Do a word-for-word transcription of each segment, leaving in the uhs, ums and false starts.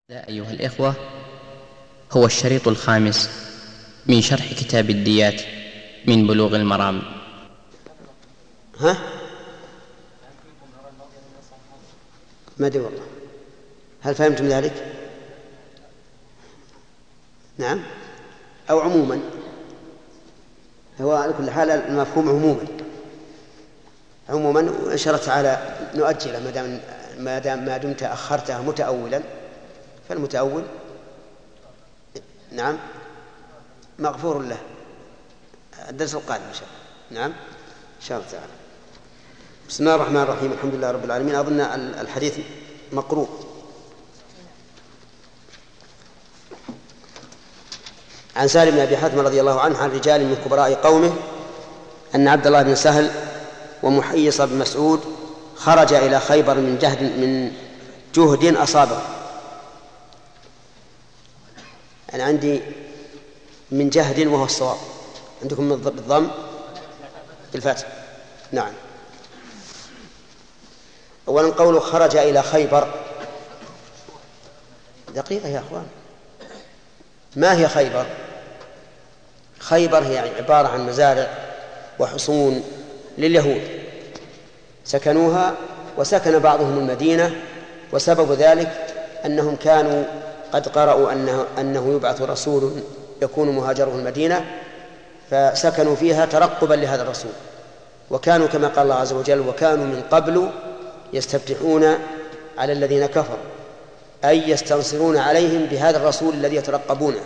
لا أيها الإخوة، هو الشريط الخامس من شرح كتاب الديات من بلوغ المرام. ها؟ ما أدري والله، هل فهمتم ذلك؟ نعم أو عموما؟ هو على كل حال المفهوم عموما عموما وإن شاء الله تعالى نؤجله ما دام ما دام ما دمت أخرتها متأولا، فالمتأول نعم مغفور له. الدرس القادم إن شاء الله. نعم إن شاء الله تعالى. بسم الله الرحمن الرحيم، الحمد لله رب العالمين. أظن الحديث مقروء. عن سالم بن أبي حاتم رضي الله عنه عن رجال من كبراء قومه أن عبد الله بن سهل ومحيص بن مسعود خرج إلى خيبر من جهد من جهد أصابه. أنا عندي من جهد وهو الصواب، عندكم بالضم بالفتح. نعم. أولا قوله خرج إلى خيبر، دقيقة يا أخوان، ما هي خيبر؟ خيبر هي عبارة عن مزارع وحصون لليهود سكنوها، وسكن بعضهم المدينة، وسبب ذلك أنهم كانوا قد قرأوا أنه, أنه يبعث رسول يكون مهاجره المدينة، فسكنوا فيها ترقبا لهذا الرسول. وكانوا كما قال الله عز وجل: وكانوا من قبل يستفتحون على الذين كفروا، أي يستنصرون عليهم بهذا الرسول الذي يترقبونه.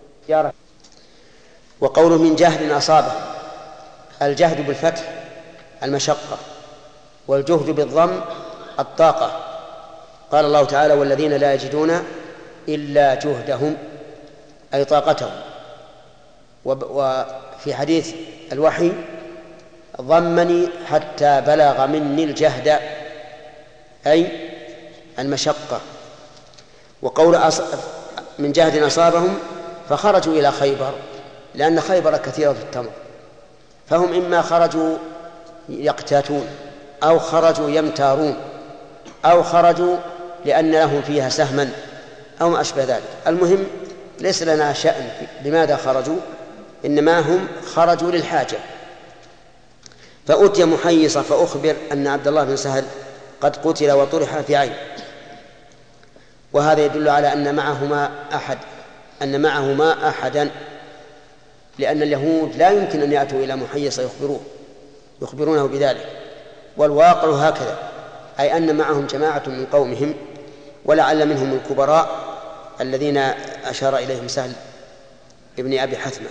وقوله من جهد أصابه، الجهد بالفتح المشقة، والجهد بالضم الطاقة. قال الله تعالى: والذين لا يجدون إلا جهدهم، أي طاقتهم. وفي حديث الوحي: ضمني حتى بلغ مني الجهد، أي المشقة. وقول من جهد أصابهم فخرجوا إلى خيبر، لأن خيبر كثيرة في التمر، فهم إما خرجوا يقتاتون، أو خرجوا يمتارون، أو خرجوا لأن لهم فيها سهما، أو ما أشبه ذلك. المهم ليس لنا شأن لماذا خرجوا، إنما هم خرجوا للحاجة. فأتي محيصة فأخبر أن عبد الله بن سهل قد قتل وطرح في عين، وهذا يدل على أن معهما أحد أن معهما أحدا لأن اليهود لا يمكن أن يأتوا إلى محيصة يخبروه يخبرونه بذلك، والواقع هكذا، أي أن معهم جماعة من قومهم، ولعل منهم الكبراء الذين أشار إليهم سهل ابن أبي حثمة.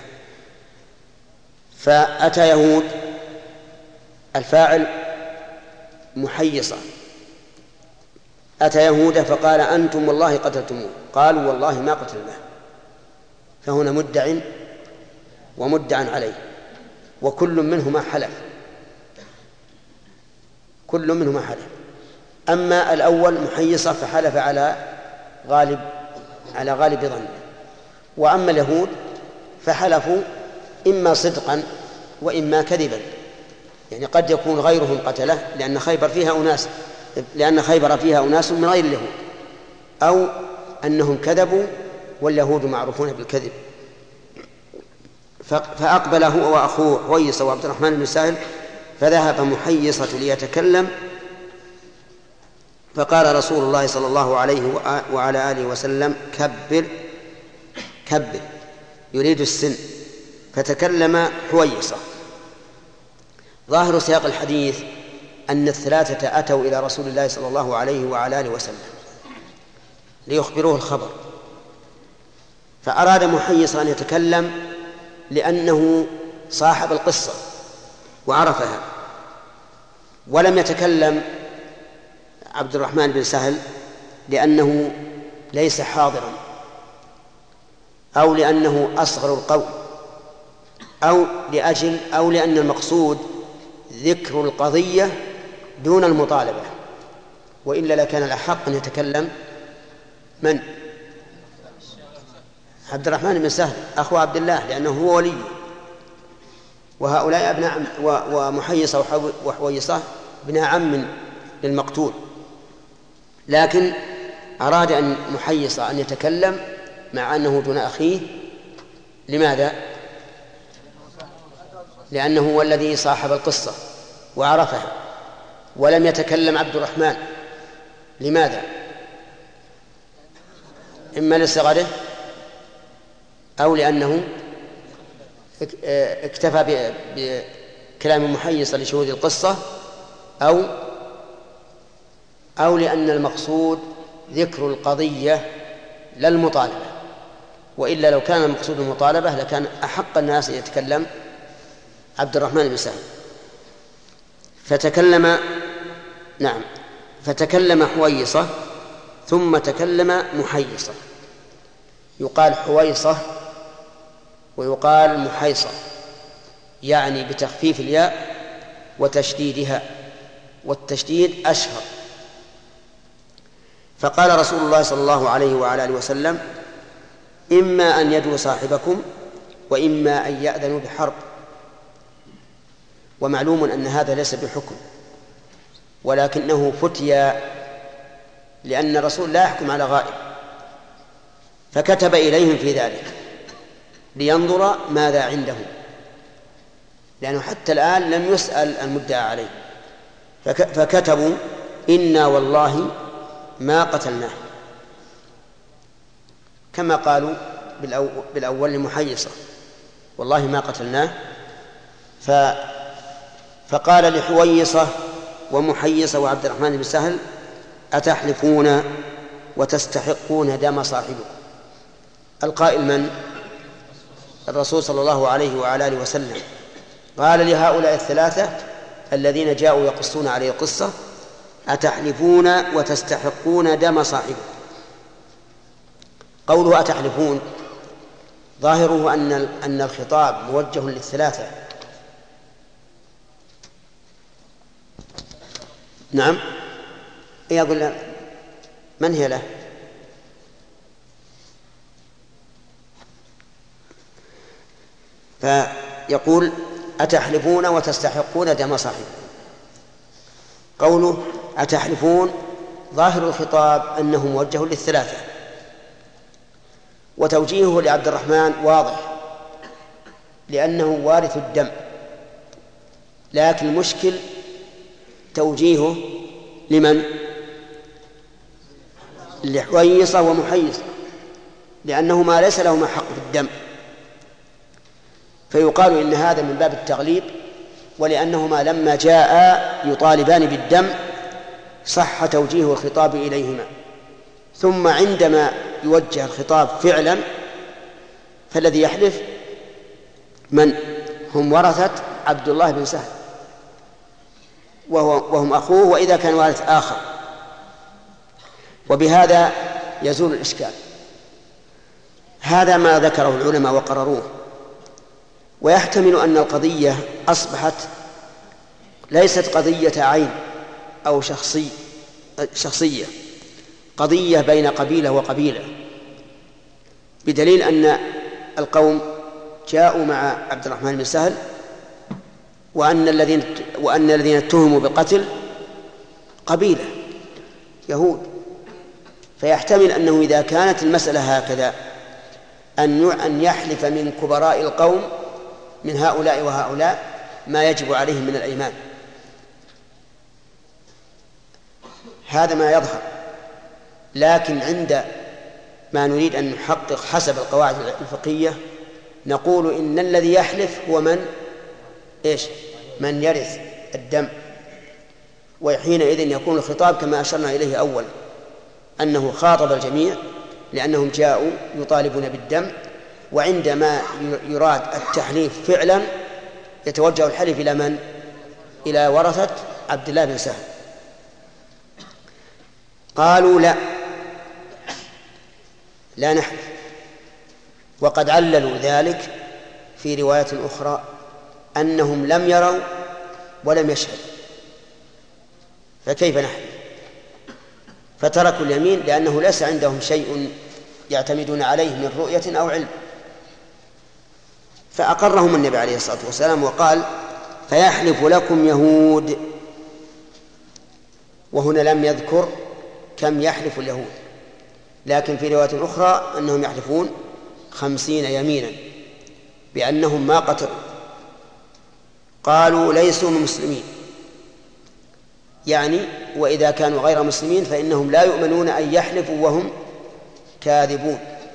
فأتى يهود، الفاعل محيصة، أتى يهود فقال: أنتم والله قتلتموه. قالوا: والله ما قتلناه. فهنا مدع ومدعا عليه، وكل منهما حلف كل منهما حلف أما الأول محيصة فحلف على غالب على غالب ظنه، وأما اليهود فحلفوا إما صدقا وإما كذبا، يعني قد يكون غيرهم قتله لأن خيبر فيها أناس لأن خيبر فيها أناس من غير اليهود، أو أنهم كذبوا واليهود معروفون بالكذب. فأقبل هو وأخوه حويصة وعبد الرحمن بن سهل، فذهب محيصة ليتكلم، فقال رسول الله صلى الله عليه وعلى آله وسلم: كبر كبر، يريد السن. فتكلم حويصة. ظاهر سياق الحديث أن الثلاثة أتوا إلى رسول الله صلى الله عليه وعلى آله وسلم ليخبروه الخبر، فأراد محيصة أن يتكلم لأنه صاحب القصة وعرفها، ولم يتكلم عبد الرحمن بن سهل لأنه ليس حاضرا، أو لأنه أصغر القوم، أو لأجل أو لأن المقصود ذكر القضية دون المطالبة، وإلا لكان الأحق أن يتكلم من؟ عبد الرحمن بن سهل أخو عبد الله، لأنه هو ولي، وهؤلاء ابناء عم، ومحيصة وحويصة ابن عم للمقتول. لكن أراد أن محيصة أن يتكلم مع أنه دون أخيه. لماذا؟ لأنه هو الذي صاحب القصة وعرفها، ولم يتكلم عبد الرحمن. لماذا؟ إما لصغره أو لأنه اكتفى بكلام محيصة لشهود القصة، أو أو لأن المقصود ذكر القضية لا المطالبة، وإلا لو كان المقصود المطالبة لكان أحق الناس أن يتكلم عبد الرحمن بن سهل. فتكلم نعم فتكلم حويصة ثم تكلم محيصة. يقال حويصة ويقال محيصة، يعني بتخفيف الياء وتشديدها، والتشديد أشهر. فقال رسول الله صلى الله عليه وعلى آله وسلم: إما أن يدعو صاحبكم وإما أن يأذنوا بحرب. ومعلوم أن هذا ليس بحكم، ولكنه فتيا، لأن الرسول لا يحكم على غائب، فكتب إليهم في ذلك لينظر ماذا عندهم، لأنه حتى الآن لم يسأل المدعى عليه. فكتبوا: إنا والله ما قتلناه، كما قالوا بالأول لمحيصة: والله ما قتلناه. فقال لحويصة ومحيصة وعبد الرحمن بن سهل: أتحلفون وتستحقون دم صاحبكم؟ القائل من؟ الرسول صلى الله عليه وعلى آله وسلم. قال لهؤلاء الثلاثة الذين جاءوا يقصون عليه القصة: أتحلفون وتستحقون دم صاحبكم. قوله أتحلفون ظاهره أن أن الخطاب موجه للثلاثة. نعم، يقول من هي له؟ فيقول: أتحلفون وتستحقون دم صاحبكم. قوله أتحلفون ظاهر الخطاب أنه موجه للثلاثة، وتوجيهه لعبد الرحمن واضح لأنه وارث الدم، لكن المشكل توجيهه لمن؟ لحويصة ومحيصة، لأنهما ليس لهما حق في الدم، فيقال إن هذا من باب التغليب، ولأنهما لما جاء يطالبان بالدم صح توجيه الخطاب إليهما. ثم عندما يوجه الخطاب فعلا فالذي يحلف من؟ هم ورثة عبد الله بن سهل، وهو وهم أخوه، وإذا كان وارث آخر. وبهذا يزول الإشكال. هذا ما ذكره العلماء وقرروه. ويحتمل أن القضية أصبحت ليست قضية عين أو شخصي شخصية، قضية بين قبيلة وقبيلة، بدليل أن القوم جاءوا مع عبد الرحمن بن سهل، وأن الذين وأن الذين اتهموا بالقتل قبيلة يهود. فيحتمل أنه إذا كانت المسألة هكذا أن أن يحلف من كبراء القوم من هؤلاء وهؤلاء ما يجب عليهم من الأيمان. هذا ما يظهر. لكن عند ما نريد أن نحقق حسب القواعد الفقهية نقول إن الذي يحلف هو من إيش؟ من يرث الدم. وحينئذ يكون الخطاب كما أشرنا إليه أول، أنه خاطب الجميع لأنهم جاءوا يطالبون بالدم، وعندما يراد التحليف فعلا يتوجه الحلف إلى من؟ إلى ورثة عبد الله بن سهل. قالوا لا لا نحلف، وقد عللوا ذلك في رواية أخرى أنهم لم يروا ولم يشهدوا، فكيف نحلف؟ فتركوا اليمين لأنه ليس عندهم شيء يعتمدون عليه من رؤية أو علم. فأقرهم النبي عليه الصلاة والسلام وقال: فيحلف لكم يهود. وهنا لم يذكر كم يحلف اليهود، لكن في رواية أخرى أنهم يحلفون خمسين يمينا بأنهم ما قتلوا. قالوا ليسوا من مسلمين، يعني وإذا كانوا غير مسلمين فإنهم لا يؤمنون أن يحلفوا وهم كاذبون.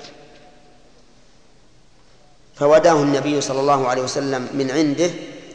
فوداه النبي صلى الله عليه وسلم من عنده،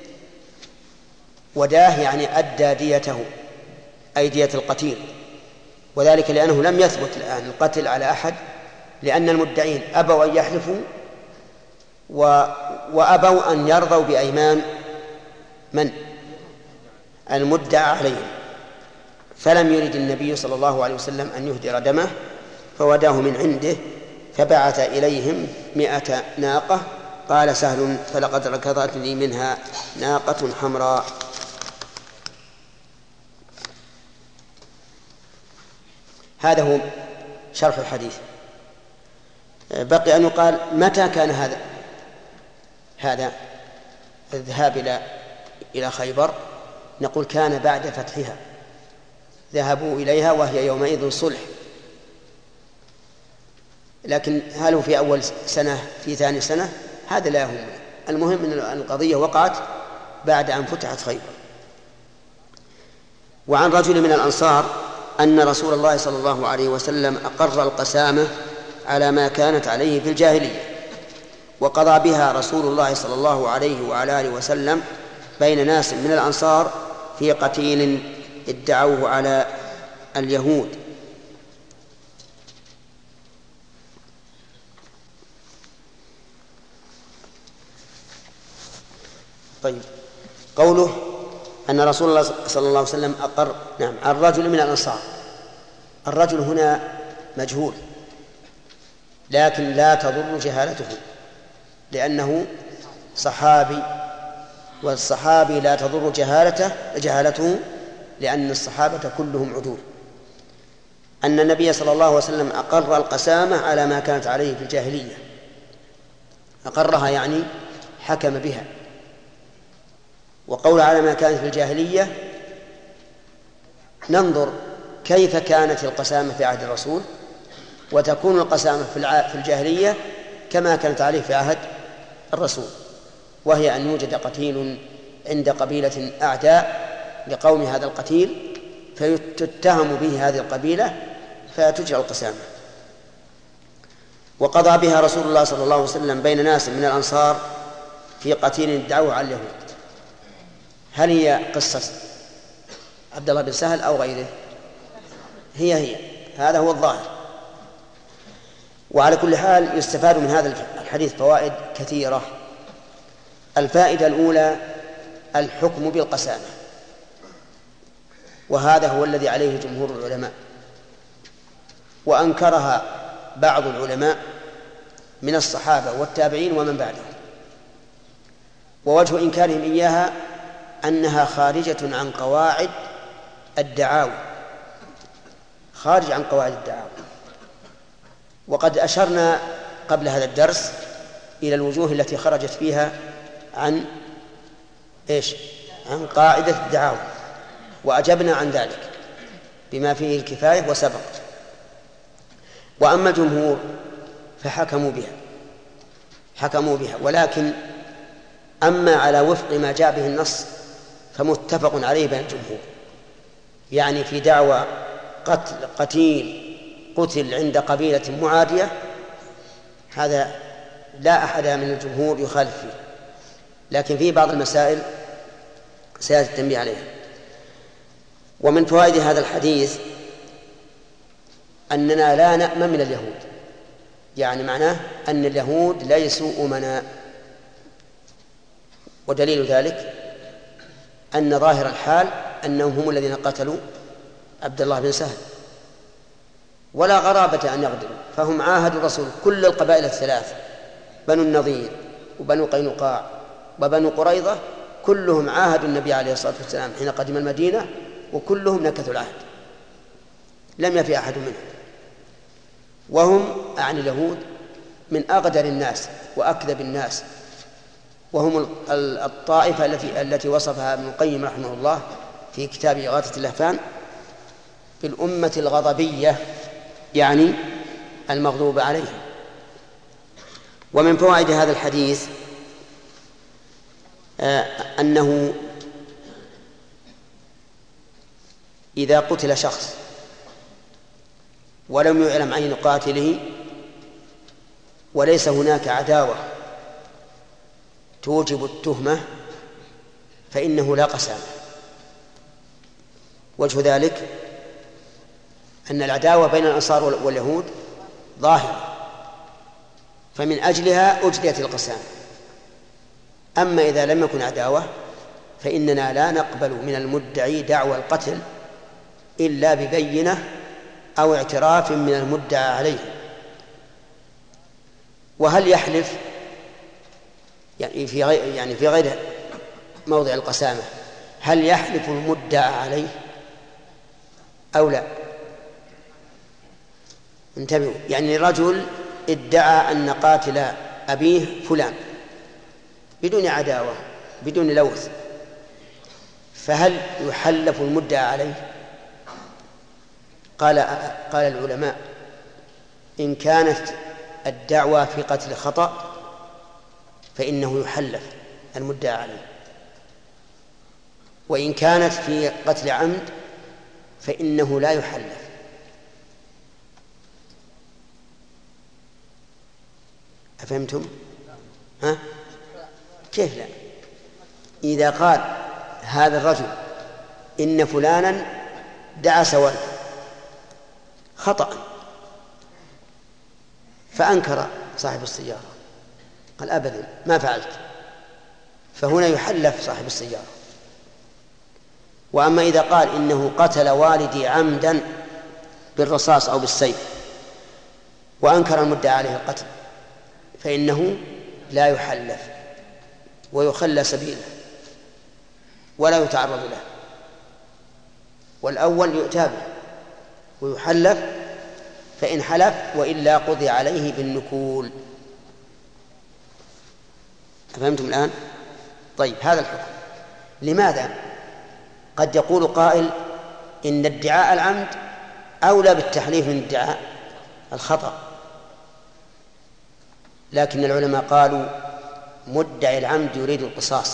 وداه يعني أدى ديته أي دية القتيل، وذلك لأنه لم يثبت الآن القتل على أحد، لأن المدعين أبوا أن يحلفوا و... وأبوا أن يرضوا بأيمان من المدعى عليهم، فلم يرد النبي صلى الله عليه وسلم أن يهدر دمه، فوداه من عنده فبعث إليهم مئة ناقة. قال سهل فلقد ركضت لي منها ناقة حمراء. هذا هو شرح الحديث. بقي أن يقال متى كان هذا هذا الذهاب إلى إلى خيبر؟ نقول كان بعد فتحها، ذهبوا إليها وهي يومئذ صلح، لكن هل هو في أول سنة في ثاني سنة هذا لا يهم، المهم أن القضية وقعت بعد أن فتحت خيبر. وعن رجل من الأنصار أن رسول الله صلى الله عليه وسلم أقر القسامة على ما كانت عليه في الجاهلية، وقضى بها رسول الله صلى الله عليه وعلى آله وسلم بين ناس من الأنصار في قتيل ادعوه على اليهود. طيب، قوله أن رسول الله صلى الله عليه وسلم أقر، نعم، الرجل من الأنصار، الرجل هنا مجهول لكن لا تضر جهالته لأنه صحابي، والصحابي لا تضر جهالته جهالته لأن الصحابة كلهم عدول. أن النبي صلى الله عليه وسلم أقر القسامة على ما كانت عليه في الجاهلية، أقرها يعني حكم بها. وقول على ما كانت في الجاهلية ننظر كيف كانت القسامة في عهد الرسول، وتكون القسامة في الجاهلية كما كانت عليه في عهد الرسول، وهي أن يوجد قتيل عند قبيلة أعداء لقوم هذا القتيل فتتهم به هذه القبيلة فتجرى القسامة. وقضى بها رسول الله صلى الله عليه وسلم بين ناس من الأنصار في قتيل ادعوه على اليهود. هل هي قصة عبد الله بن سهل أو غيره؟ هي هي هذا هو الظاهر. وعلى كل حال يستفاد من هذا الحديث فوائد كثيرة. الفائدة الأولى الحكم بالقسامة، وهذا هو الذي عليه جمهور العلماء، وأنكرها بعض العلماء من الصحابة والتابعين ومن بعدهم. ووجه إنكارهم إياها أنها خارجة عن قواعد الدعاوى، خارج عن قواعد الدعاوى. وقد أشرنا قبل هذا الدرس إلى الوجوه التي خرجت فيها عن إيش؟ عن قاعدة الدعاوى، وأجبنا عن ذلك بما فيه الكفاية وسبق. وأما الجمهور فحكموا بها حكموا بها ولكن أما على وفق ما جاء به النص فمتفق عليه بين الجمهور، يعني في دعوى قتل قتيل قتل عند قبيلة معادية، هذا لا أحد من الجمهور يخالف فيه، لكن في بعض المسائل سيأتي التنبيه عليها. ومن فوائد هذا الحديث أننا لا نأمن من اليهود، يعني معناه أن اليهود ليسوا أمناء. ودليل ذلك أن ظاهر الحال أنهم هم الذين قتلوا عبد الله بن سهل، ولا غرابة أن يغدروا، فهم عاهدوا الرسول. كل القبائل الثلاث بنو النضير وبنو قينقاع وبنو قريظة كلهم عاهدوا النبي عليه الصلاة والسلام حين قدم المدينة، وكلهم نكثوا العهد، لم يفي أحد منهم. وهم أعني اليهود من أغدر الناس وأكذب الناس، وهم الطائفة التي التي وصفها ابن القيم رحمه الله في كتاب إغاثة اللهفان بالأمة الغضبية، يعني المغضوب عليهم. ومن فوائد هذا الحديث أنه إذا قتل شخص ولم يعلم عين قاتله وليس هناك عداوة توجب التهمة فإنه لا قسامة. وجه ذلك أن العداوة بين الأنصار واليهود ظاهرة، فمن أجلها أجريت القسامة. أما إذا لم يكن عداوة فإننا لا نقبل من المدعي دعوى القتل إلا ببينة أو اعتراف من المدعى عليه. وهل يحلف يعني في غير يعني في غير موضع القسامة، هل يحلف المدعى عليه أو لا؟ انتبهوا، يعني رجل ادعى أن قاتل أبيه فلان بدون عداوة بدون لوث، فهل يحلف المدعى عليه؟ قال قال العلماء إن كانت الدعوى في قتل خطأ فإنه يحلف المدعى عليه، وإن كانت في قتل عمد فإنه لا يحلف. أفهمتم؟ ها؟ كيف لا؟ إذا قال هذا الرجل إن فلانا دعس والده خطأ فأنكر صاحب السيارة قال أبدا ما فعلت، فهنا يحلف صاحب السيارة. وأما إذا قال إنه قتل والدي عمدا بالرصاص أو بالسيف وأنكر المدعى عليه القتل فإنه لا يحلف ويخلى سبيله ولا يتعرض له، والأول يؤتى به ويحلف فإن حلف وإلا قضي عليه بالنكول. أفهمتم الآن؟ طيب، هذا الحكم. لماذا؟ قد يقول قائل إن ادعاء العمد أولى بالتحليف من ادعاء الخطأ، لكن العلماء قالوا مدعي العمد يريد القصاص،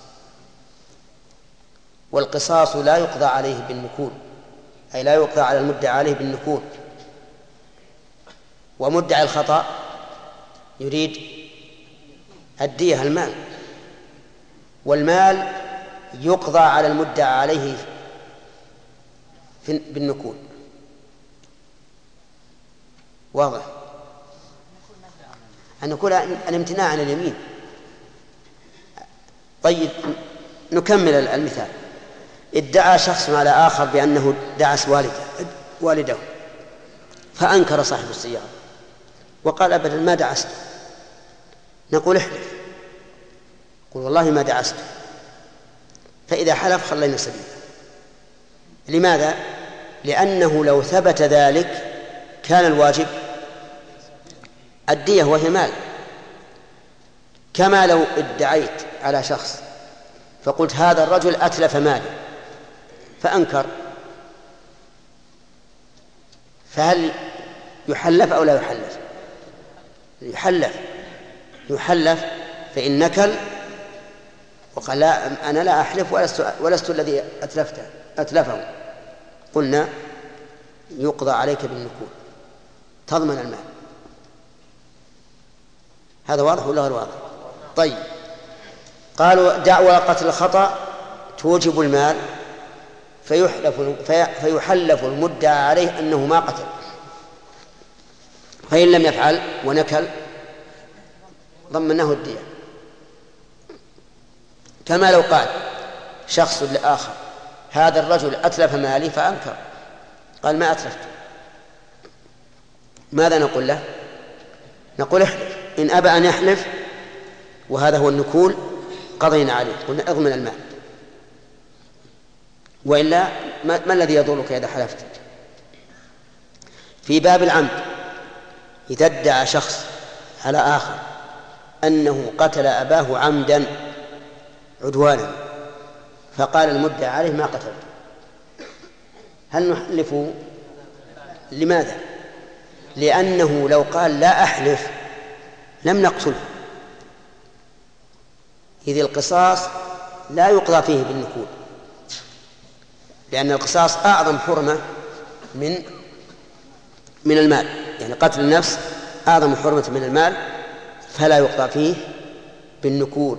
والقصاص لا يقضى عليه بالنكول، أي لا يقضى على المدعى عليه بالنكول. ومدعي الخطأ يريد الدية المال، والمال يقضى على المدعى عليه بالنكول. واضح؟ أن نقول الامتناع عن اليمين. طيب، نكمل المثال. ادعى شخص على آخر بأنه دعس والده والده فأنكر صاحب السيارة وقال أبدا ما دعسته. نقول احلف، قل والله ما دعسته، فإذا حلف خلينا سبيله. لماذا؟ لأنه لو ثبت ذلك كان الواجب الدية وهي مال، كما لو ادعيت على شخص فقلت هذا الرجل أتلف ماله فأنكر، فهل يحلف أو لا يحلف؟ يحلف يحلف فإن نكل وقال لا أنا لا أحلف ولست, ولست الذي أتلفته أتلفه، قلنا يقضى عليك بالنكول تضمن المال. هذا واضح ولا غير واضح؟ طيب، قالوا دعوى قتل الخطأ توجب المال فيحلف, فيحلف المدعى عليه أنه ما قتل، فإن لم يفعل ونكل ضمنه الدية. كما لو قال شخص لآخر هذا الرجل أتلف مالي فأنكر، قال ما أتلفت، ماذا نقول له؟ نقول احلف. إن أبى أن يحلف وهذا هو النكول قضينا عليه، قلنا اضمن المال، وإلا ما, ما الذي يضرك إذا حلفت؟ في باب العمد إذا ادعى شخص على آخر أنه قتل أباه عمدا عدوانا فقال المدعى عليه ما قتل، هل نحلف؟ لماذا؟ لأنه لو قال لا أحلف لم نقتله، إذ القصاص لا يقضى فيه بالنكول، لأن القصاص أعظم حرمة من من المال، يعني قتل النفس أعظم حرمة من المال، فلا يقضى فيه بالنكول.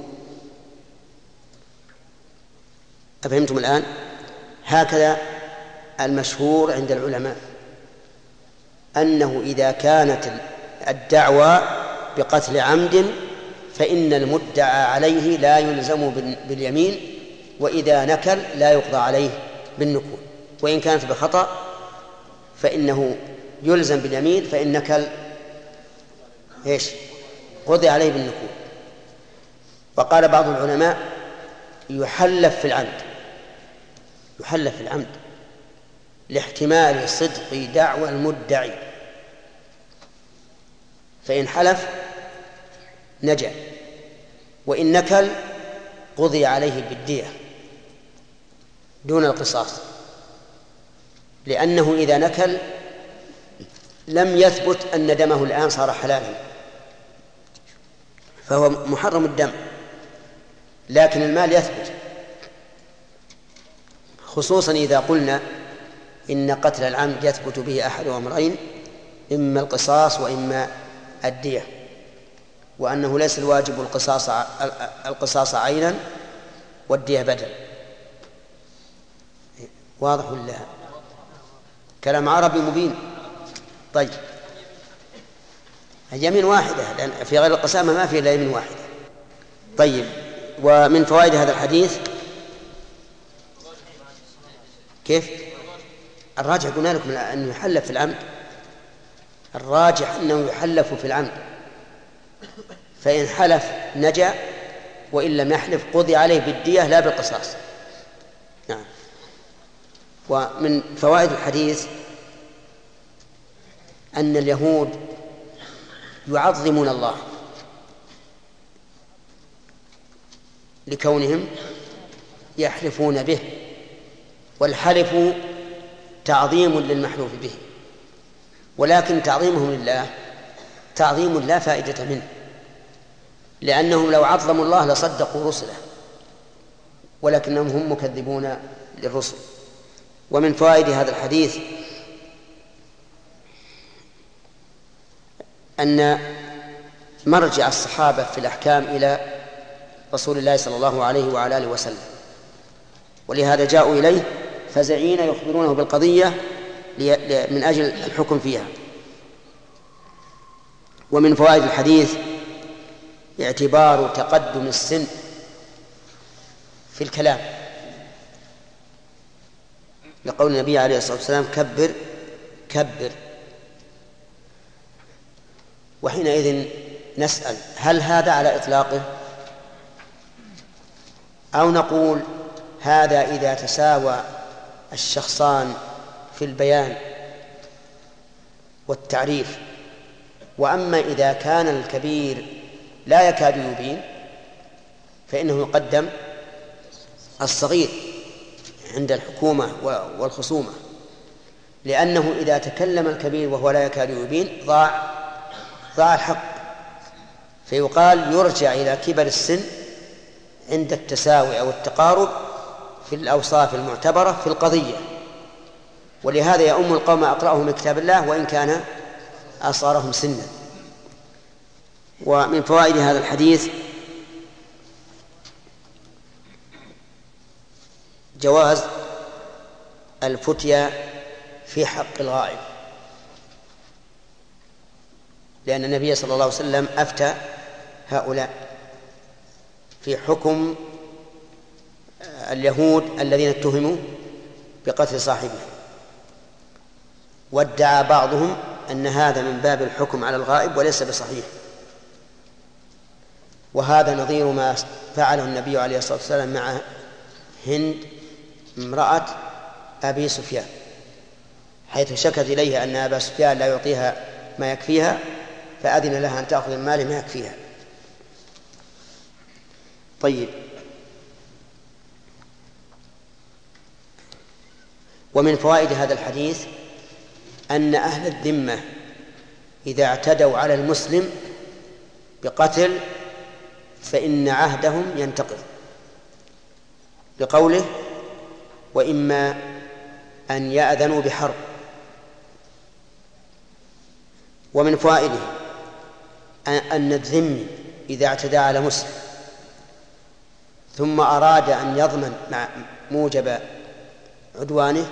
أفهمتم الآن؟ هكذا المشهور عند العلماء أنه إذا كانت الدعوى بقتل عمد فإن المدعى عليه لا يلزم باليمين، وإذا نكل لا يقضى عليه بالنكول، وإن كانت بخطأ فإنه يلزم باليمين، فإن نكل إيش؟ قضي عليه بالنكول. وقال بعض العلماء يحلف في العمد، يحلف في العمد لاحتمال صدق دعوى المدعي، فإن حلف نجا، وإن نكل قضي عليه بالدية دون القصاص، لأنه إذا نكل لم يثبت أن دمه الآن صار حلالا، فهو محرم الدم، لكن المال يثبت، خصوصا إذا قلنا إن قتل العمد يثبت به أحد أمرين، إما القصاص وإما الدية، وأنه ليس الواجب القصاص القصاص عينا والدية بدل. واضح ولا؟ كلام عربي مبين. طيب، اليمين واحدة، لأن في غير القسامة ما في إلا يمين واحدة. طيب، ومن فوائد هذا الحديث كيف؟ الراجح قلنا لكم أنه يحلف في العمد، الراجح أنه يحلف في العمد، فإن حلف نجا، وإن لم يحلف قضي عليه بالدية لا بالقصاص. نعم. ومن فوائد الحديث أن اليهود يعظمون الله لكونهم يحلفون به، والحلف تعظيم للمحلوف به، ولكن تعظيمهم لله تعظيم لا فائدة منه، لأنهم لو عظموا الله لصدقوا رسله، ولكنهم هم مكذبون للرسل. ومن فوائد هذا الحديث أن مرجع الصحابة في الأحكام إلى رسول الله صلى الله عليه وعلى آله وسلم، ولهذا جاءوا إليه فزعين يخبرونه بالقضية من أجل الحكم فيها. ومن فوائد الحديث اعتبار تقدم السن في الكلام، لقول النبي عليه الصلاة والسلام كبر كبر. وحينئذ نسأل هل هذا على إطلاقه، أو نقول هذا إذا تساوى الشخصان في البيان والتعريف، وأما إذا كان الكبير لا يكاد يبين فإنه يقدم الصغير عند الحكومة والخصومة، لأنه إذا تكلم الكبير وهو لا يكاد يبين ضاع ضاع الحق، فيقال يرجع إلى كبر السن عند التساوي أو التقارب في الأوصاف المعتبرة في القضية. ولهذا يؤم القوم أقرأهم من كتاب الله وإن كان أصغرهم سنا. ومن فوائد هذا الحديث جواز الفتيا في حق الغائب، لأن النبي صلى الله عليه وسلم أفتى هؤلاء في حكم اليهود الذين اتهموا بقتل صاحبه، وادعى بعضهم أن هذا من باب الحكم على الغائب وليس بصحيح، وهذا نظير ما فعله النبي عليه الصلاة والسلام مع هند امرأة أبي سفيان، حيث شكت إليه أن أبا سفيان لا يعطيها ما يكفيها، فأذن لها أن تأخذ المال ما يكفيها. طيب، ومن فوائد هذا الحديث أن أهل الذمة إذا اعتدوا على المسلم بقتل فإن عهدهم ينتقض، لقوله وإما أن يأذنوا بحرب. ومن فوائده أن الذمي إذا اعتدى على مسلم ثم أراد أن يضمن مع موجب عدوانه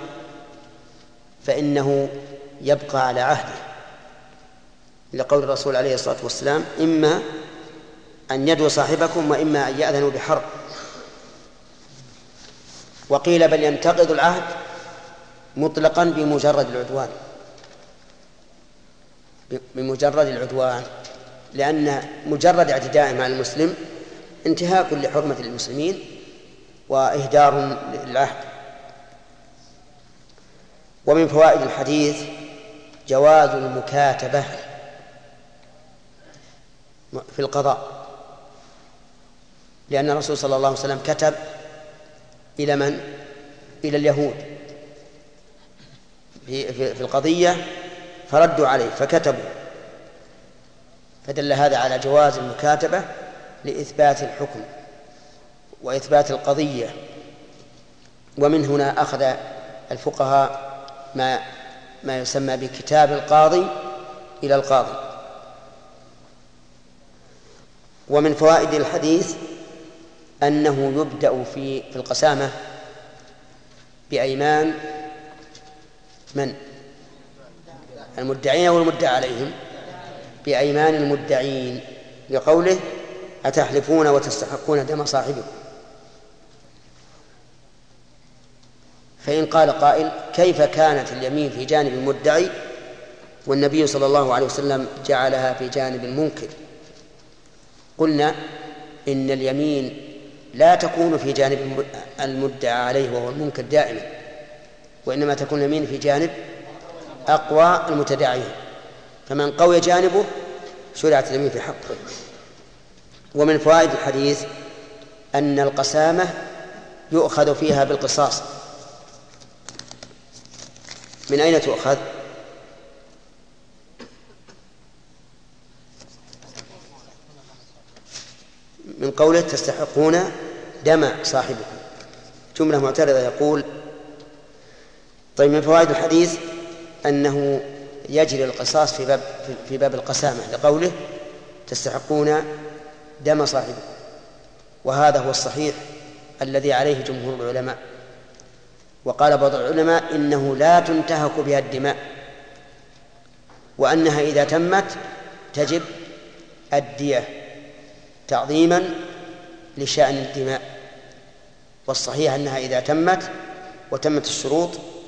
فإنه يبقى على عهده، لقول الرسول عليه الصلاة والسلام إما أن يدعو صاحبكم وإما أن يأذنوا بحرب. وقيل بل ينتقض العهد مطلقا بمجرد العدوان بمجرد العدوان لأن مجرد اعتدائهم على المسلم انتهاك لحرمة المسلمين وإهدار للعهد. ومن فوائد الحديث جواز المكاتبة في القضاء، لأن الرسول صلى الله عليه وسلم كتب إلى من؟ إلى اليهود في, في, في القضية فردوا عليه فكتبوا، فدل هذا على جواز المكاتبة لإثبات الحكم وإثبات القضية. ومن هنا أخذ الفقهاء ما ما يسمى بكتاب القاضي إلى القاضي. ومن فوائد الحديث أنه يبدأ في في القسامة بأيمان من؟ المدعين والمدعى عليهم، بأيمان المدعين، لقوله أتحلفون وتستحقون دم صاحبكم. فإن قال قائل كيف كانت اليمين في جانب المدعي والنبي صلى الله عليه وسلم جعلها في جانب المنكر؟ قلنا إن اليمين لا تكون في جانب المدعى عليه وهو المنكر دائما، وإنما تكون اليمين في جانب أقوى المتداعين، فمن قوي جانبه شرعت اليمين في حقه. ومن فوائد الحديث أن القسامة يؤخذ فيها بالقصاص. من أين تؤخذ؟ من قوله تستحقون دم صاحبكم، جملة معترضة. يقول طيب من فوائد الحديث أنه يجري القصاص في باب في باب القسامة، لقوله تستحقون دم صاحبكم، وهذا هو الصحيح الذي عليه جمهور العلماء. وقال بعض العلماء إنه لا تنتهك بها الدماء، وأنها إذا تمت تجب الدية تعظيما لشأن الدماء، والصحيح أنها إذا تمت وتمت الشروط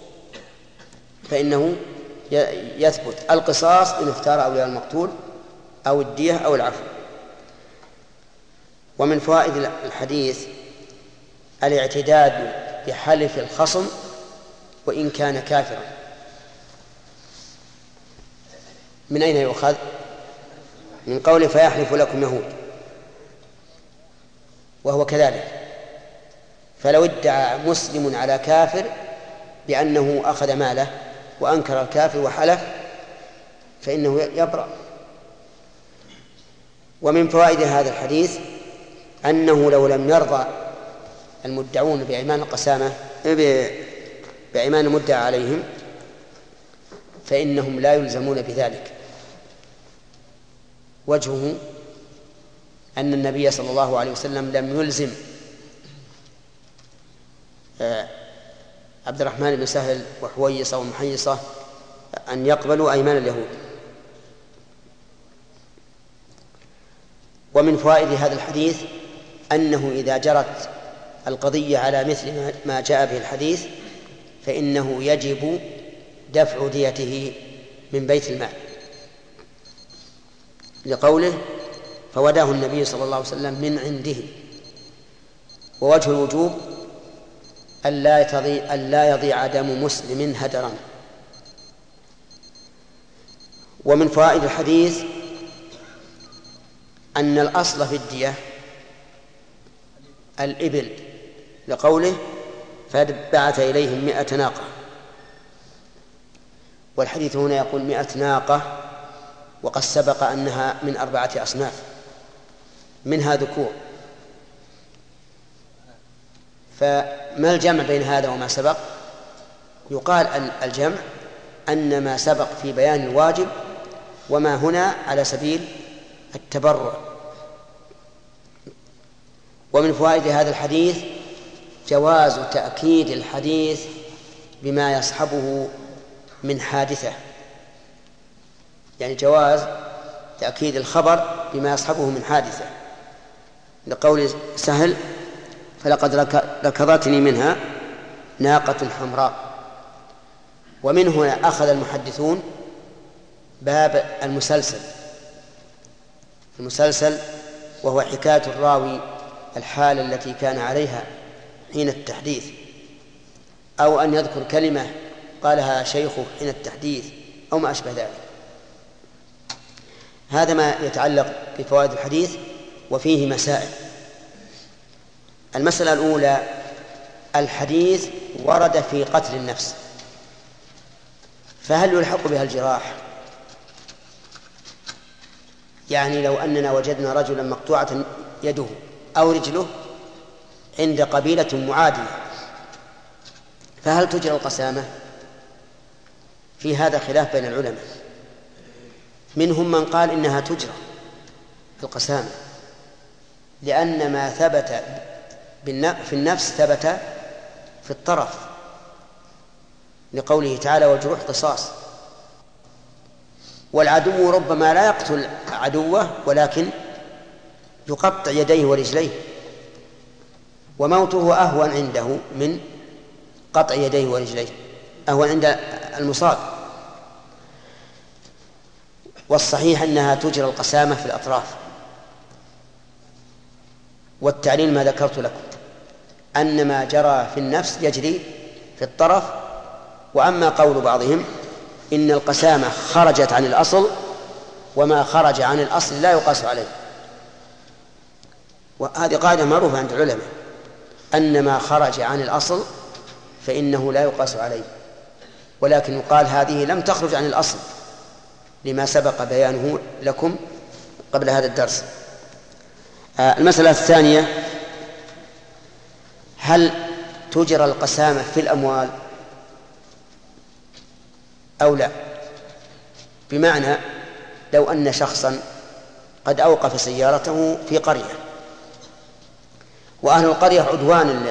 فإنه يثبت القصاص إن اختار أولياء المقتول أو الدية أو العفو. ومن فوائد الحديث الاعتداد بحلف الخصم وإن كان كافرا. من أين يؤخذ؟ من قوله فيحلف لكم يهود، وهو كذلك. فلو ادعى مسلم على كافر بأنه أخذ ماله وأنكر الكافر وحلف فإنه يبرأ. ومن فوائد هذا الحديث أنه لو لم يرضى المدعون بأيمان القسامة بأيمان المدعى عليهم فإنهم لا يلزمون بذلك. وجهه أن النبي صلى الله عليه وسلم لم يلزم عبد الرحمن بن سهل وحويصة ومحيصة أن يقبلوا أيمان اليهود. ومن فوائد هذا الحديث أنه إذا جرت القضية على مثل ما جاء به الحديث فإنه يجب دفع ديته من بيت المال، لقوله فوداه النبي صلى الله عليه وسلم من عنده. ووجه الوجوب ألا يضيع, ألا يضيع دم مسلم هدرا. ومن فوائد الحديث أن الأصل في الدية الإبل، لقوله فبعث إليهم مئة ناقة، والحديث هنا يقول مئة ناقة وقد سبق أنها من أربعة أصناف، منها ذكور. فما الجمع بين هذا وما سبق؟ يقال الجمع أن ما سبق في بيان الواجب، وما هنا على سبيل التبرع. ومن فوائد هذا الحديث جواز تأكيد الحديث بما يصحبه من حادثة، يعني جواز تأكيد الخبر بما يصحبه من حادثة، لقول سهل: فلقد ركضتني منها ناقة حمراء. ومن هنا أخذ المحدثون باب المسلسل. المسلسل وهو حكاية الراوي الحالة التي كان عليها حين التحديث، أو أن يذكر كلمة قالها شيخه حين التحديث أو ما أشبه ذلك. هذا ما يتعلق بفوائد الحديث، وفيه مسائل. المسألة الأولى: الحديث ورد في قتل النفس، فهل يلحق بها الجراح؟ يعني لو أننا وجدنا رجلا مقطوعة يده أو رجله عند قبيلة معادية، فهل تجرى القسامة؟ في هذا خلاف بين العلماء. منهم من قال إنها تجرى القسامة، لأن ما ثبت في النفس ثبت في الطرف، لقوله تعالى: والجروح قصاص. والعدو ربما لا يقتل عدوه ولكن يقطع يديه ورجليه، وموته أهون عنده من قطع يديه ورجليه، أهون عند المصاب. والصحيح أنها تجرى القسامة في الأطراف. والتعليل ما ذكرت لكم، أن ما جرى في النفس يجري في الطرف. وأما قول بعضهم إن القسامة خرجت عن الأصل، وما خرج عن الأصل لا يقاس عليه، وهذه قاعدة معروفة عند العلماء، أن ما خرج عن الأصل فإنه لا يقاس عليه. ولكن يقال هذه لم تخرج عن الأصل، لما سبق بيانه لكم قبل هذا الدرس. المسألة الثانية: هل تجرى القسامة في الأموال أو لا؟ بمعنى لو أن شخصا قد أوقف سيارته في قرية، وأهل القرية عدوان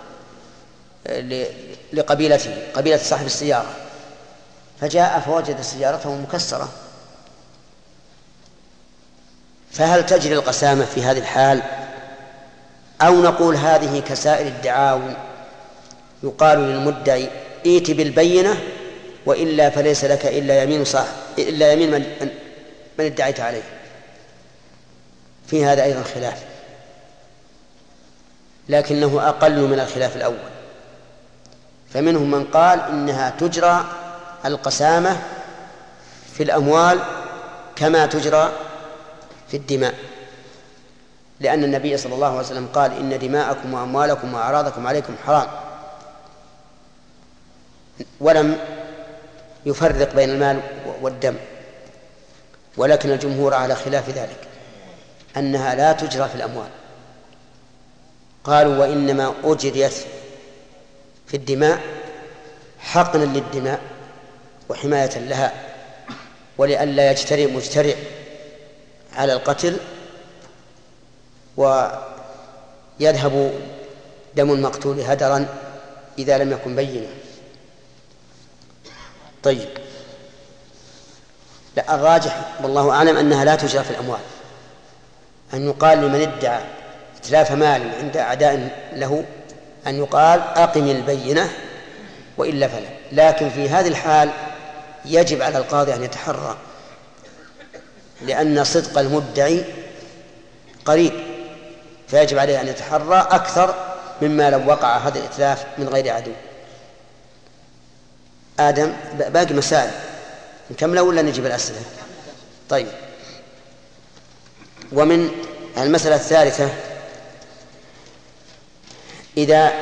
لقبيلته، قبيلة صاحب السيارة، فجاء فوجد سيارته مكسرة، فهل تجري القسامة في هذه الحال؟ أو نقول هذه كسائر الدعاوى، يقال للمدعي: ائت بالبينة، وإلا فليس لك إلا يمين صاحب إلا يمين من, من ادعيت عليه. في هذا أيضا خلاف، لكنه أقل من الخلاف الأول. فمنهم من قال إنها تجرى القسامة في الأموال كما تجرى في الدماء، لأن النبي صلى الله عليه وسلم قال: إن دماءكم وأموالكم وأعراضكم عليكم حرام، ولم يفرق بين المال والدم. ولكن الجمهور على خلاف ذلك، أنها لا تجرى في الأموال. قالوا: وإنما أجريت في الدماء حقنا للدماء وحماية لها، ولئلا يجترئ مجترئ على القتل ويذهب دم المقتول هدرا إذا لم يكن بينا. طيب، لا، الراجح والله أعلم أنها لا تجرى في الأموال، أن يقال لمن ادعى إتلاف مال عند أعداء له أن يقال: أقم البينة وإلا فلا. لكن في هذه الحال يجب على القاضي أن يتحرى، لأن صدق المدعي قريب، فيجب عليه أن يتحرى أكثر مما لو وقع هذا الإتلاف من غير عدو. آدم، باقي مسائل نكمل ولا نجيب الأسئلة؟ طيب. ومن المسألة الثالثة: إذا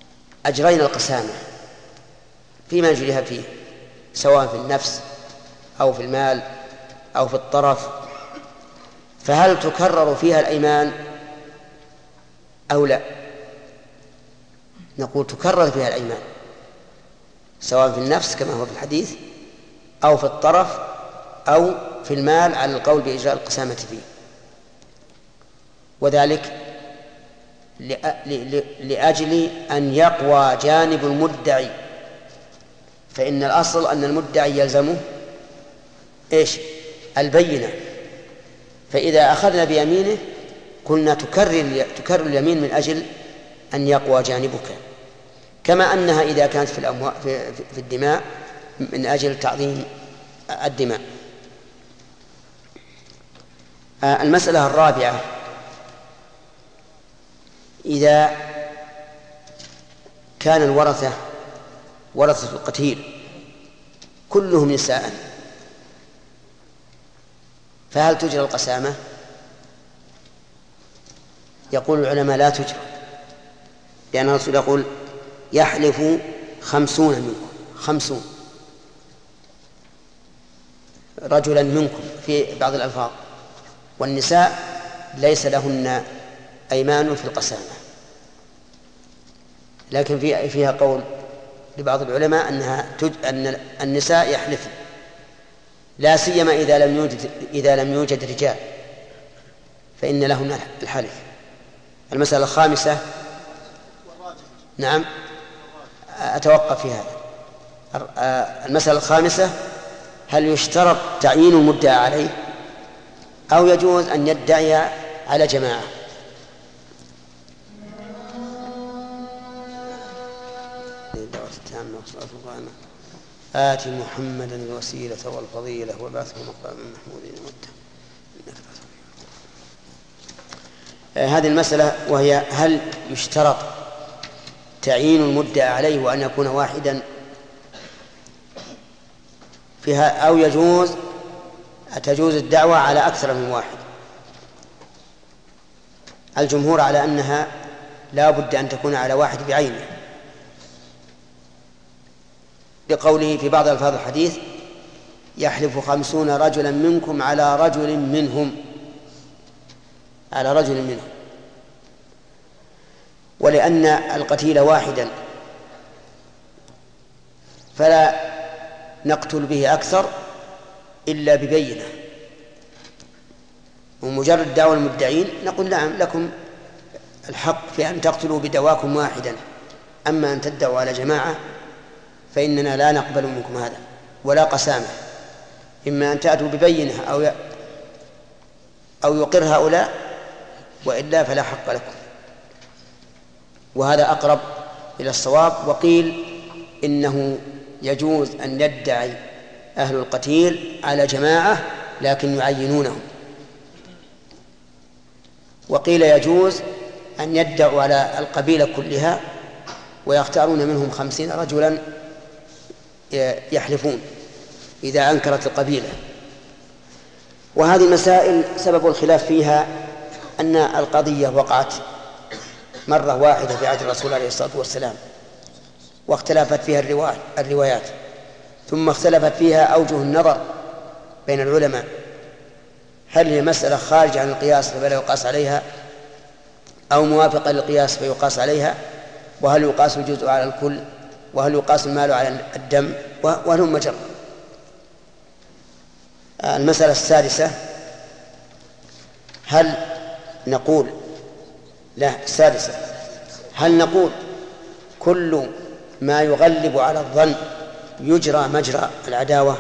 أجرينا القسامة فيما نجريها فيه، سواء في النفس أو في المال أو في الطرف، فهل تكرر فيها الأيمان أو لا؟ نقول تكرر فيها الأيمان، سواء في النفس كما هو في الحديث أو في الطرف أو في المال على القول بإجراء القسامة فيه، وذلك لأجل أن يقوى جانب المدعي، فإن الأصل أن المدعي يلزمه إيش؟ البينة، فإذا أخذنا بيمينه قلنا تكرر, تكرر اليمين من أجل أن يقوى جانبك، كما أنها إذا كانت في, الأموال في, في الدماء من أجل تعظيم الدماء. المسألة الرابعة: إذا كان الورثة ورثة القتيل كلهم نساء، فهل تجرى القسامة؟ يقول العلماء لا تجرى، لأن الرسول يقول يحلف خمسون منكم، خمسون رجلا منكم في بعض الألفاظ، والنساء ليس لهن أيمان في القسامة، لكن فيها قول لبعض العلماء أنها تج... أن النساء يحلفن، لا سيما إذا لم يوجد إذا لم يوجد رجال فإن لهن الحلف. المسألة الخامسة، نعم أتوقف في هذا. المسألة الخامسة: هل يشترط تعيين المدعى عليه أو يجوز أن يدعي على جماعة؟ آت محمدا الوسيلة والفضيلة وبعثه مقاما محمودا ومده. هذه المسألة وهي: هل يشترط تعيين المدعى عليه وأن يكون واحدا فيها أو يجوز تجوز الدعوة على أكثر من واحد؟ الجمهور على أنها لا بد أن تكون على واحد بعينه، بقوله في بعض ألفاظ الحديث: يحلف خمسون رجلا منكم على رجل منهم، على رجل منهم. ولأن القتيل واحدا فلا نقتل به أكثر إلا ببينة، ومجرد دعوى المدعين نقول نعم لكم الحق في أن تقتلوا بدواكم واحدا، أما أن تدعوا على جماعة فإننا لا نقبل منكم هذا ولا قسامة، إما أن تأتوا ببينة أو ي... أو يقر هؤلاء، وإلا فلا حق لكم. وهذا أقرب إلى الصواب. وقيل إنه يجوز أن يدعي أهل القتيل على جماعة لكن يعينونهم، وقيل يجوز أن يدعوا على القبيلة كلها ويختارون منهم خمسين رجلا يحلفون إذا أنكرت القبيلة. وهذه المسائل سبب الخلاف فيها أن القضية وقعت مرة واحدة في عهد الرسول عليه الصلاة والسلام، واختلفت فيها الروايات، ثم اختلفت فيها أوجه النظر بين العلماء، هل هي مسألة خارجة عن القياس فلا يقاس عليها أو موافقة للقياس فيقاس عليها، وهل يقاس الجزء على الكل، وهل يقاس المال على الدم، وهل هم مجرى. المسألة السادسة: هل نقول لا السادسة هل نقول كل ما يغلب على الظن يجرى مجرى العداوة،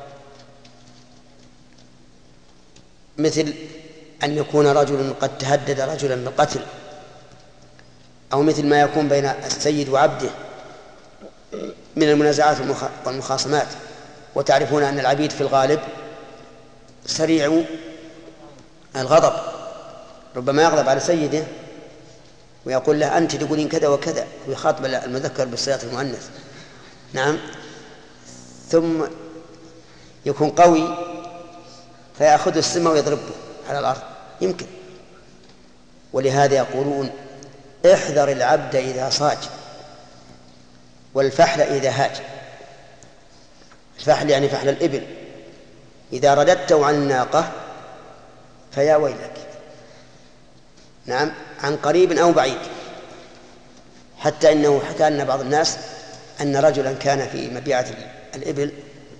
مثل أن يكون رجل قد تهدد رجلا بالقتل، أو مثل ما يكون بين السيد وعبده من المنازعات والمخاصمات، وتعرفون أن العبيد في الغالب سريع الغضب، ربما يغضب على سيده ويقول له أنت تقولين كذا وكذا، ويخاطب المذكر بالصيغة المؤنث، نعم، ثم يكون قوي فيأخذ السم ويضربه على الأرض، يمكن. ولهذا يقولون احذر العبد إذا صاج والفحل إذا هاج. الفحل يعني فحل الإبل، إذا رددته عن الناقة فيا ويلك. نعم، عن قريب أو بعيد. حتى إنه حكى لنا بعض الناس أن رجلا كان في مبيعة الإبل،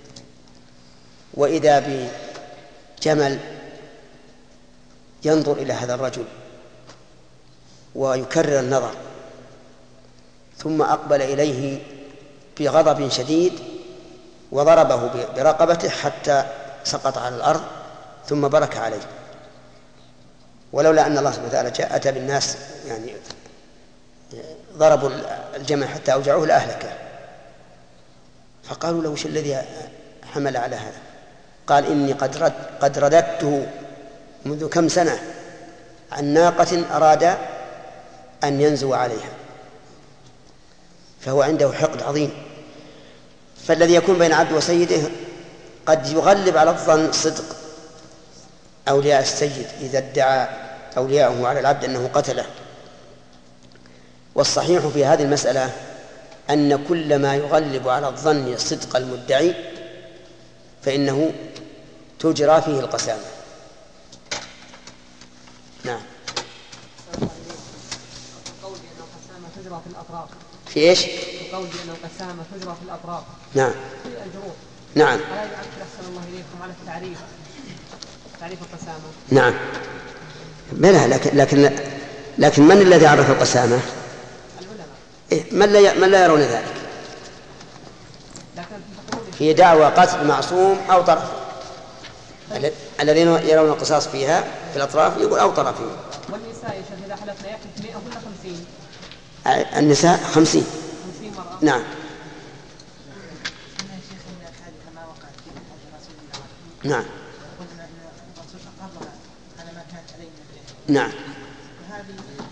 وإذا بجمل ينظر إلى هذا الرجل ويكرر النظر، ثم أقبل إليه بغضب شديد وضربه برقبته حتى سقط على الأرض ثم برك عليه. ولولا أن الله سبحانه وتعالى أتى بالناس يعني ضربوا الجمل حتى أوجعوه لأهلكه. فقالوا له: وش الذي حمل على هذا؟ قال: إني قد, رد قد رددته منذ كم سنة عن ناقة أراد أن ينزو عليها. فهو عنده حقد عظيم. فالذي يكون بين عبد وسيده قد يغلب على الظن صدق أولياء السيد إذا ادعى أولياءه على العبد أنه قتله. والصحيح في هذه المسألة أن كل ما يغلب على الظن صدق المدعي فإنه تجرى فيه القسامة. نعم. القول بأن القسامة تجرى في الأطراف. في إيش؟ القول بأن القسامة تجرى في الأطراف. نعم. في الجروح. نعم. ألا يعكس أحسن الله إليكم على التعريف تعريف القسامة؟ نعم. بلى، لكن لكن لكن من الذي عرف القسامة؟ العلماء. من لا من لا يرون ذلك؟ في دعوى قتل معصوم أو طرف. الذين يرون القصاص فيها في الأطراف يقول أو طرفين. والنساء يشهد إذا حلفنا يحلف مئة ولا خمسين؟ النساء خمسين. خمسين مرة. نعم. نعم. نعم. وهذه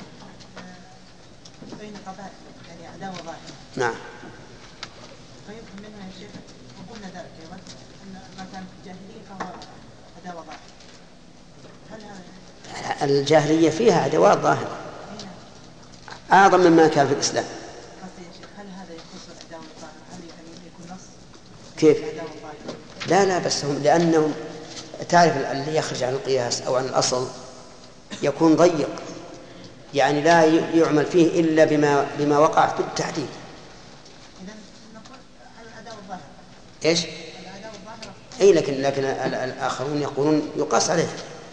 بين قبائل يعني عداوة ظاهرة. نعم. فيفهم منها يا شيخ وقلنا ذلك أيضا أن ما كان في الجاهلية فهو عداوة ظاهرة. هل هذا الجاهلية فيها عداوات ظاهرة أعظم مما كان في الإسلام. هل هذا يخص العداوة الظاهرة؟ هل يعني يكون نص؟ كيف؟ العداوة الظاهرة. لا لا بس هم لأنهم تعرف اللي يخرج عن القياس أو عن الأصل يكون ضيق، يعني لا يعمل فيه إلا بما بما وقع في التحديد. إذا نقول العداوة الظاهرة. إيش؟ العداوة الظاهرة. أي لكن لكن الآخرون يقولون يقاس عليه.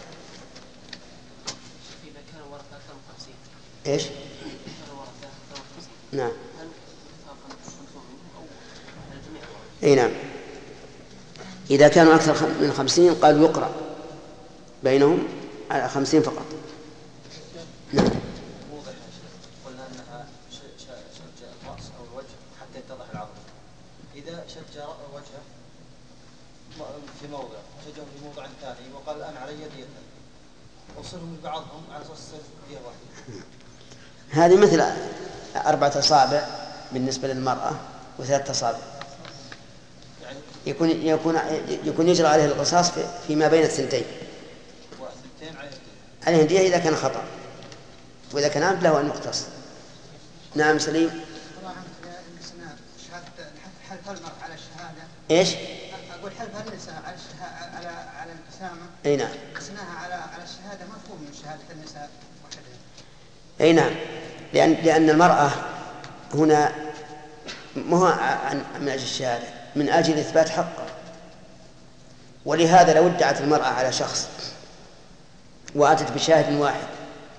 إذا كان ورثة أكثر من خمسين. إيش؟ كان ورثة أكثر من خمسين. نعم. هل اتفاقا خمسون منهم أو على الجميع؟ أي نعم. إذا كانوا أكثر من خمسين قالوا يقرأ بينهم على خمسين فقط. نعم. موضح يا شيخ، قلنا أنها شج الرأس أو الوجه حتى يتضح العظم. إذا شج وجهه في موضع شجه في موضع ثاني وقال الآن علي يدي وصلهم ببعضهم على أساس يد واحدة. هذه مثل أربعة أصابع بالنسبة للمرأة وثلاثة أصابع. يعني يكون يكون يكون يجرى عليه القصاص فيما بين الثنتين. وثنتين على يدين. عليه الدية إذا كان خطأ، وإذا كان عمد له أن يقتص. نعم سليم. طبعا النساء شهادة حلف المرء على الشهادة. إيش؟ أقول حلف النساء على الشهادة على على القسامة. أي نعم. قسناها على على الشهادة مفهوم من شهادة النساء وحدها. أي نعم، لأن لأن المرأة هنا مو عن من أجل الشهادة، من أجل إثبات حقه. ولهذا لو ادعت المرأة على شخص وأتت بشاهد واحد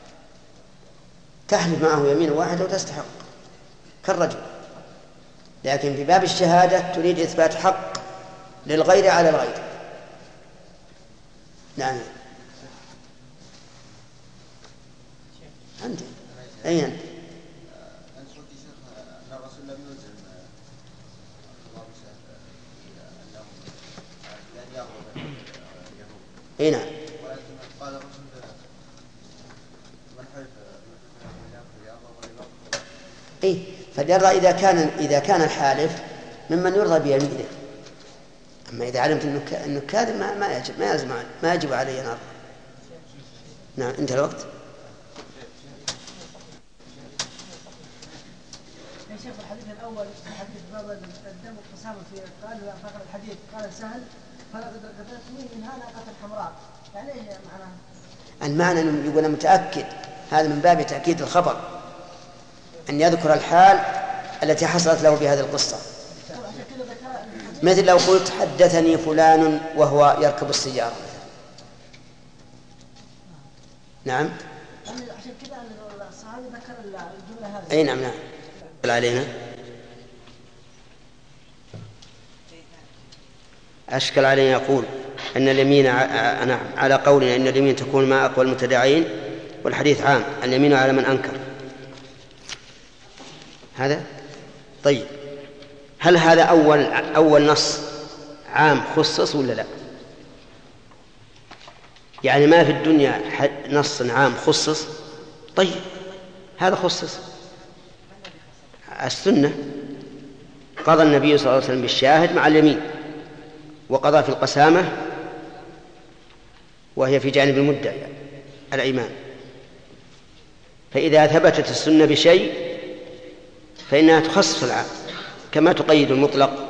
تحلف معه يمين واحد وتستحق كالرجل، لكن في باب الشهادة تريد إثبات حق للغير على الغير. نعم. أنت أين أنت؟ أنت قلت يا شيخ أن الرسول لم يلزم الله أنهم لأن يغضب اليهود. أي نعم. ولكن قال الرسول من حلف يغضب يغضب. إيه، فليرضى إذا كان إذا كان الحالف ممن يرضى بيمينه. أما إذا علمت إنه إنه كاذب ما ما يجب ما يلزم ما يجب عليه نار. نعم. انتهى الوقت. يا شيخ الحديث الأول الحديث باب الدم والقسامة في قال فقط الحديث قال سهل من هذا ناقة الحمراء يعني ايش معناه؟ المعنى أنه يقول متأكد، هذا من باب تأكيد الخبر، أن يذكر الحال التي حصلت له بهذه القصة. مثل لو قلت حدثني فلان وهو يركب السيارة. نعم. عشان كذا الصحابي ذكر الجملة هذه. أي نعم نعم. علينا أشكل علينا يقول أن اليمين نعم على قولنا أن اليمين تكون مع أقوى المتداعين، والحديث عام اليمين على من أنكر. هذا طيب، هل هذا أول أول نص عام خصص ولا لا؟ يعني ما في الدنيا نص عام خصص؟ طيب هذا خصص. السنة قضى النبي صلى الله عليه وسلم بالشاهد مع اليمين، وقضى في القسامة وهي في جانب المدعي الأيمان. فإذا ثبتت السنة بشيء فإنها تخصص العام كما تقيد المطلق.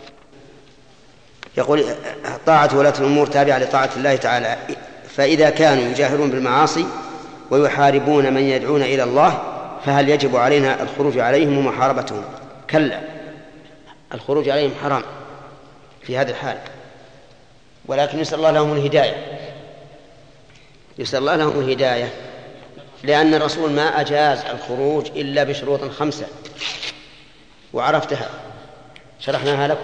يقول طاعة ولاة الأمور تابعة لطاعة الله تعالى، فإذا كانوا يجاهرون بالمعاصي ويحاربون من يدعون إلى الله فهل يجب علينا الخروج عليهم ومحاربتهم؟ كلا، الخروج عليهم حرام في هذه الحال، ولكن يسأل الله لهم الهداية، يسأل الله لهم الهداية، لأن الرسول ما أجاز الخروج إلا بشروط خمسة وعرفتها شرحناها لكم.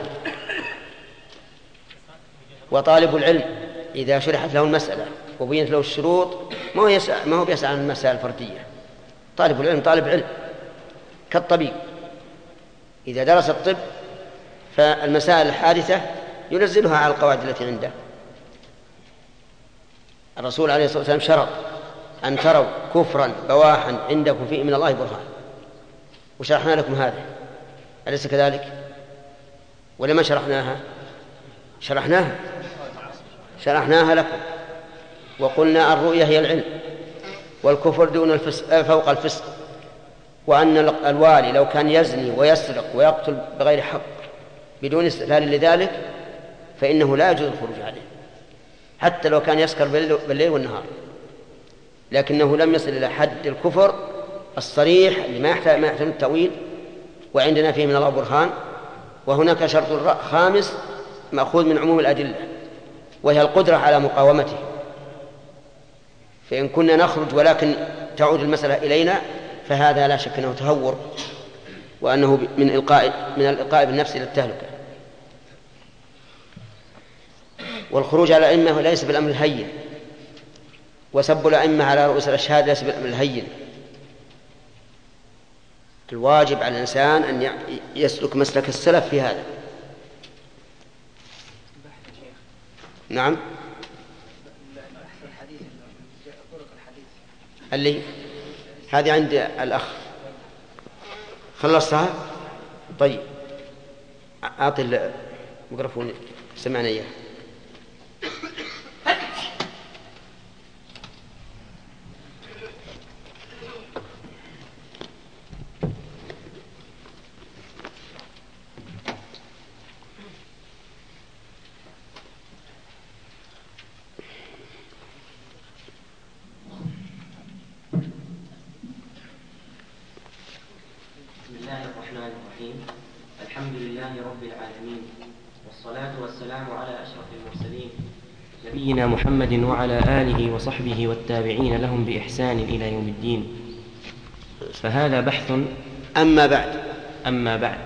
وطالب العلم إذا شرحت له المسألة وبينت له الشروط ما هو يسأل ما هو بيسأل عن المسائل الفردية. طالب العلم طالب علم كالطبيب، إذا درس الطب فالمسائل الحادثة ينزلها على القواعد التي عنده. الرسول عليه الصلاة والسلام شرط أن تروا كفرا بواحا عندكم فيه من الله برهان، وشرحنا لكم هذا، أليس كذلك؟ ولا ما شرحناها؟ شرحناها شرحناها لكم، وقلنا الرؤية هي العلم، والكفر دون الفسق فوق الفسق، وأن الوالي لو كان يزني ويسرق ويقتل بغير حق بدون استدلال لذلك فإنه لا يجوز الخروج عليه حتى لو كان يسكر بالليل والنهار، لكنه لم يصل إلى حد الكفر الصريح اللي ما يحتاج ما يحتاج التأويل، وعندنا فيه من الله برهان. وهناك شرط خامس مأخوذ من عموم الأدلة، وهي القدرة على مقاومته. فإن كنا نخرج ولكن تعود المسألة إلينا فهذا لا شك أنه تهور، وأنه من إلقاء من الإلقاء بالنفس إلى التهلكة. والخروج على الأئمة ليس بالأمر الهين، وسب الأئمة على رؤوس الأشهاد ليس بالأمر الهين. الواجب على الإنسان أن يسلك مسلك السلف في هذا. نعم. اللي هذه عند الأخ خلصتها؟ طيب أعطي الميكروفون سمعنا إياه. الحمد لله رب العالمين، والصلاة والسلام على أشرف المرسلين نبينا محمد وعلى آله وصحبه والتابعين لهم بإحسان إلى يوم الدين. فهذا بحث. أما بعد أما بعد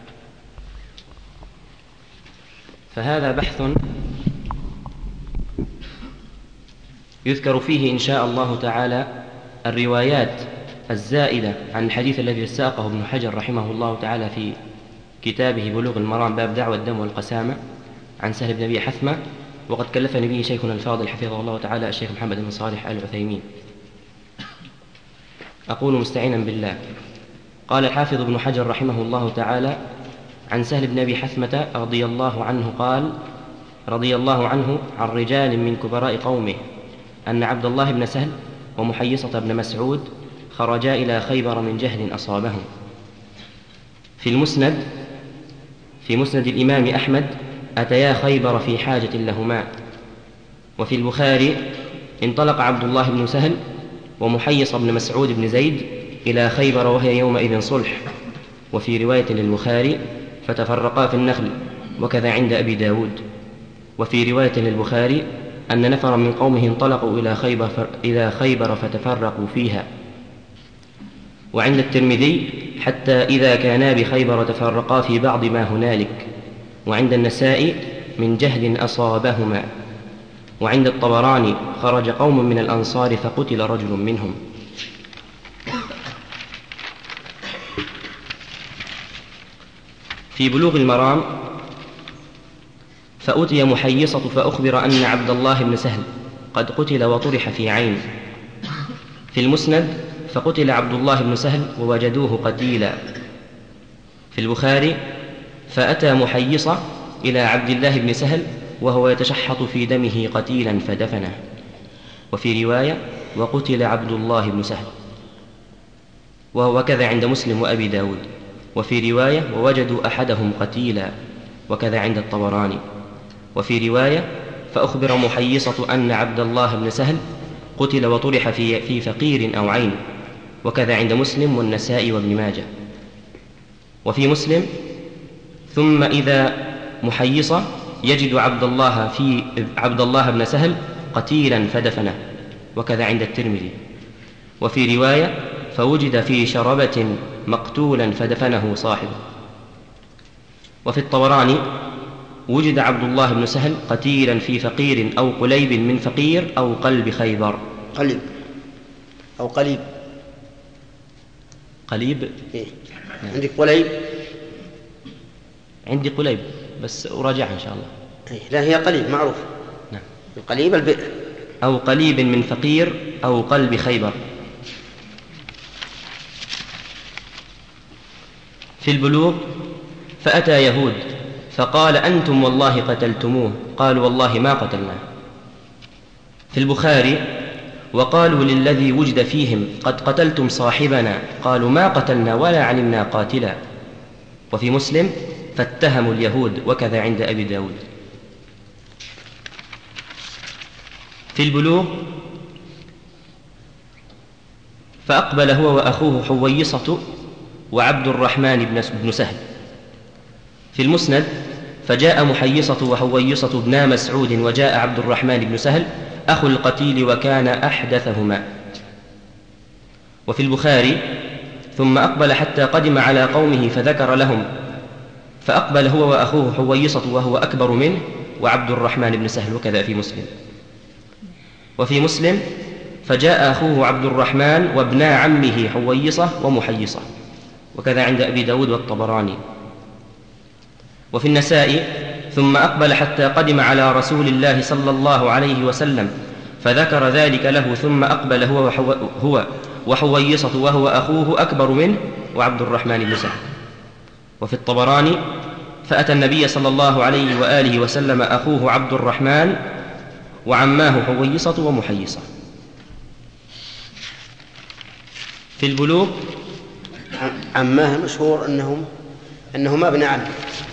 فهذا بحث يذكر فيه إن شاء الله تعالى الروايات الزائدة عن الحديث الذي ساقه ابن حجر رحمه الله تعالى في كتابه بلوغ المرام باب دعوى الدم والقسامة عن سهل بن أبي حثمة، وقد كلفني به شيخنا الفاضل حفظه الله تعالى الشيخ محمد بن صالح آل عثيمين. أقول مستعينا بالله. قال الحافظ ابن حجر رحمه الله تعالى عن سهل بن أبي حثمة رضي الله عنه قال: رضي الله عنه عن رجال من كبراء قومه أن عبد الله بن سهل ومحيصة بن مسعود خرجا إلى خيبر من جهل أصابهم. في المسند في مسند الإمام أحمد أتيا خيبر في حاجة لهما. وفي البخاري انطلق عبد الله بن سهل ومحيص بن مسعود بن زيد إلى خيبر وهي يومئذ صلح. وفي رواية للبخاري فتفرقا في النخل، وكذا عند أبي داود. وفي رواية للبخاري أن نفرا من قومه انطلقوا إلى خيبر, إلى خيبر فتفرقوا فيها. وعند الترمذي حتى إذا كانا بخيبر تفرقا في بعض ما هنالك. وعند النسائي من جهل أصابهما. وعند الطبراني خرج قوم من الأنصار فقتل رجل منهم. في بلوغ المرام فأتي محيصة فأخبر أن عبد الله بن سهل قد قتل وطرح في عين. في المسند فقتل عبد الله بن سهل ووجدوه قتيلا. في البخاري فأتى محيصة إلى عبد الله بن سهل وهو يتشحط في دمه قتيلا فدفنه. وفي رواية وقتل عبد الله بن سهل، وهو كذا عند مسلم وأبي داود. وفي رواية ووجدوا أحدهم قتيلا، وكذا عند الطبراني. وفي رواية فأخبر محيصة أن عبد الله بن سهل قتل وطرح في, في فقير أو عين، وكذا عند مسلم والنسائي وابن ماجه. وفي مسلم ثم إذا محيصة يجد عبد الله في عبد الله بن سهل قتيلا فدفنه، وكذا عند الترمذي. وفي رواية فوجد في شربة مقتولا فدفنه صاحبه. وفي الطبراني وجد عبد الله بن سهل قتيلا في فقير أو قليب من فقير أو قلب خيبر. قليب أو قليب قليب إيه؟ عندك قليب؟ عندي قليب بس أراجعها إن شاء الله. إيه؟ لا هي قليب معروف. نعم. القليب البئر. أو قليب من فقير أو قلب خيبر. في البلوغ فأتى يهود فقال أنتم والله قتلتموه، قالوا والله ما قتلناه. في البخاري وقالوا للذي وجد فيهم قد قتلتم صاحبنا، قالوا ما قتلنا ولا علمنا قاتلا. وفي مسلم فاتهموا اليهود، وكذا عند أبي داود. في البلوغ فأقبل هو وأخوه حويصة وعبد الرحمن بن سهل. في المسند فجاء محيصة وحويصة بن مسعود، وجاء عبد الرحمن بن سهل أخو القتيل وكان أحدثهما. وفي البخاري ثم أقبل حتى قدم على قومه فذكر لهم، فأقبل هو وأخوه حويصة وهو أكبر منه وعبد الرحمن بن سهل، وكذا في مسلم. وفي مسلم فجاء أخوه عبد الرحمن وابنا عمه حويصة ومحيصة، وكذا عند أبي داود والطبراني. وفي النسائي ثم أقبل حتى قدم على رسول الله صلى الله عليه وسلم فذكر ذلك له، ثم أقبل هو, وحو هو وحويصة وهو أخوه أكبر منه وعبد الرحمن بن سهل. وفي الطبراني فأتى النبي صلى الله عليه وآله وسلم أخوه عبد الرحمن وعماه حويصة ومحيصة. في البلوغ عماه مشهور أنهم أنهما ابن عم،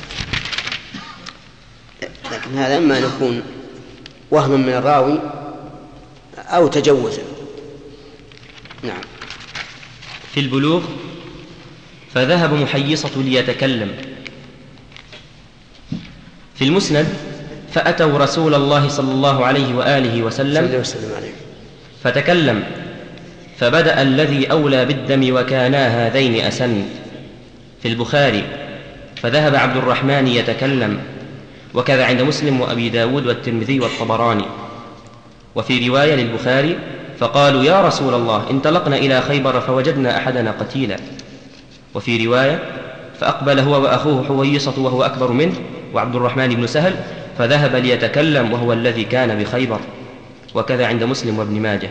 لكن هذا إما أن يكون وهما من الراوي أو تجوزا. نعم. في البلوغ فذهب محيصة ليتكلم. في المسند فأتوا رسول الله صلى الله عليه وآله وسلم فتكلم، فبدأ الذي أولى بالدم وكانا هذين أسن. في البخاري فذهب عبد الرحمن يتكلم، وكذا عند مسلم وأبي داود والترمذي والطبراني. وفي رواية للبخاري فقالوا يا رسول الله انطلقنا إلى خيبر فوجدنا أحدنا قتيلا. وفي رواية فأقبل هو وأخوه حويصة وهو أكبر منه وعبد الرحمن بن سهل فذهب ليتكلم وهو الذي كان بخيبر، وكذا عند مسلم وابن ماجه.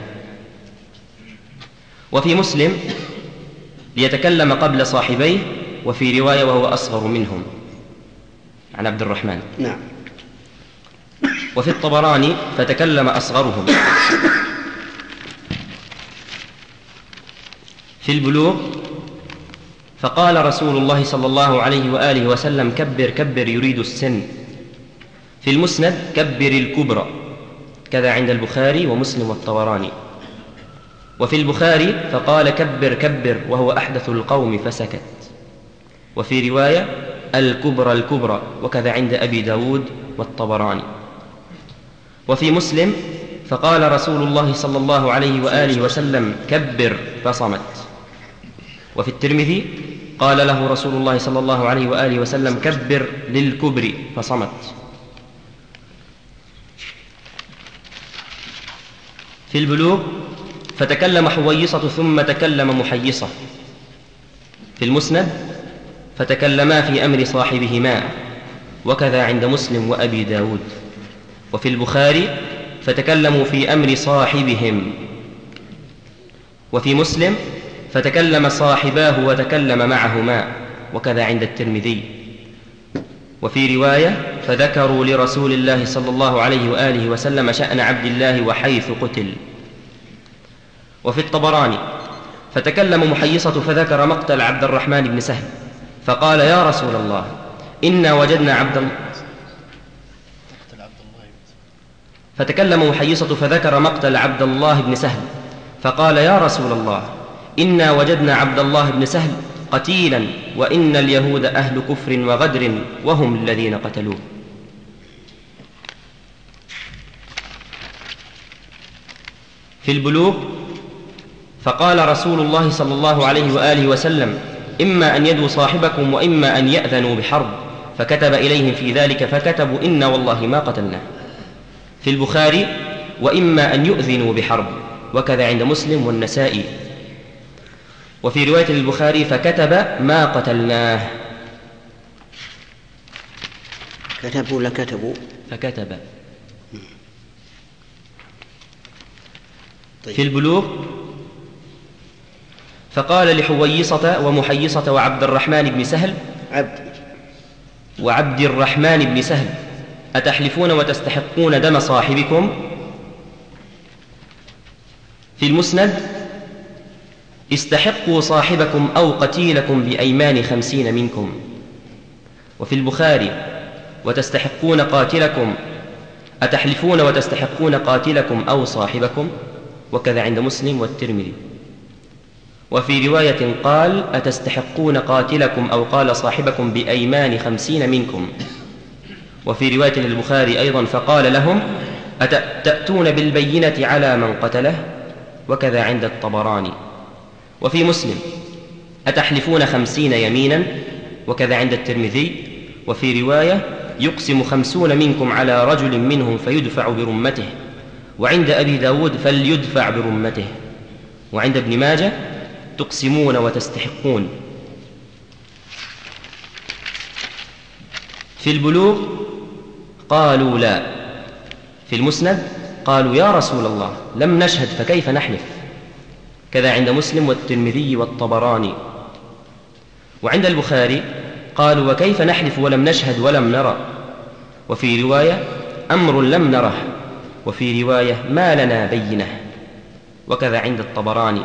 وفي مسلم ليتكلم قبل صاحبيه، وفي رواية وهو أصغر منهم عن عبد الرحمن. نعم. وفي الطبراني فتكلم أصغرهم. في البلوغ فقال رسول الله صلى الله عليه وآله وسلم كبر كبر يريد السن، في المسند كبر الكبرى، كذا عند البخاري ومسلم والطبراني. وفي البخاري فقال كبر كبر وهو أحدث القوم فسكت. وفي رواية الكبرى الكبرى، وكذا عند أبي داود والطبراني. وفي مسلم فقال رسول الله صلى الله عليه وآله وسلم كبر فصمت. وفي الترمذي قال له رسول الله صلى الله عليه وآله وسلم كبر للكبر فصمت. في البلوغ فتكلم حويصة ثم تكلم محيصة. في المسند فتكلما في أمر صاحبهما، وكذا عند مسلم وأبي داود. وفي البخاري فتكلموا في أمر صاحبهم. وفي مسلم فتكلم صاحباه وتكلم معهما، وكذا عند الترمذي. وفي رواية فذكروا لرسول الله صلى الله عليه وآله وسلم شأن عبد الله وحيث قتل. وفي الطبراني فتكلم محيصة فذكر مقتل عبد الرحمن بن سهل، فقال يا رسول الله إنا وجدنا عبد الله فتكلم محيصة فذكر مقتل عبد الله بن سهل، فقال يا رسول الله إنا وجدنا عبد الله بن سهل قتيلا، وإن اليهود أهل كفر وغدر وهم الذين قتلوه. في البلوغ فقال رسول الله صلى الله عليه وآله وسلم إما أن يدوا صاحبكم وإما أن يأذنوا بحرب، فكتب إليهم في ذلك فكتبوا إنا والله ما قتلناه. في البخاري وإما أن يؤذنوا بحرب، وكذا عند مسلم والنسائي. وفي رواية البخاري فكتب ما قتلناه. كتبوا ولا كتبوا؟ فكتب. طيب. في البلوغ فقال لحويصة ومحيصة وعبد الرحمن بن سهل عبد وعبد الرحمن بن سهل أتحلفون وتستحقون دم صاحبكم؟ في المسند استحقوا صاحبكم أو قتيلكم بأيمان خمسين منكم. وفي البخاري وتستحقون قاتلكم أتحلفون وتستحقون قاتلكم أو صاحبكم، وكذا عند مسلم والترمذي. وفي رواية قال أتستحقون قاتلكم أو قال صاحبكم بأيمان خمسين منكم. وفي رواية للبخاري أيضا فقال لهم أتأتون بالبينة على من قتله، وكذا عند الطبراني. وفي مسلم أتحلفون خمسين يمينا، وكذا عند الترمذي. وفي رواية يقسم خمسون منكم على رجل منهم فيدفع برمته، وعند أبي داود فليدفع برمته. وعند ابن ماجه تقسمون وتستحقون. في البلوغ قالوا لا. في المسند قالوا يا رسول الله لم نشهد فكيف نحلف، كذا عند مسلم والترمذي والطبراني. وعند البخاري قالوا وكيف نحلف ولم نشهد ولم نرى. وفي رواية أمر لم نره، وفي رواية ما لنا بينه، وكذا عند الطبراني.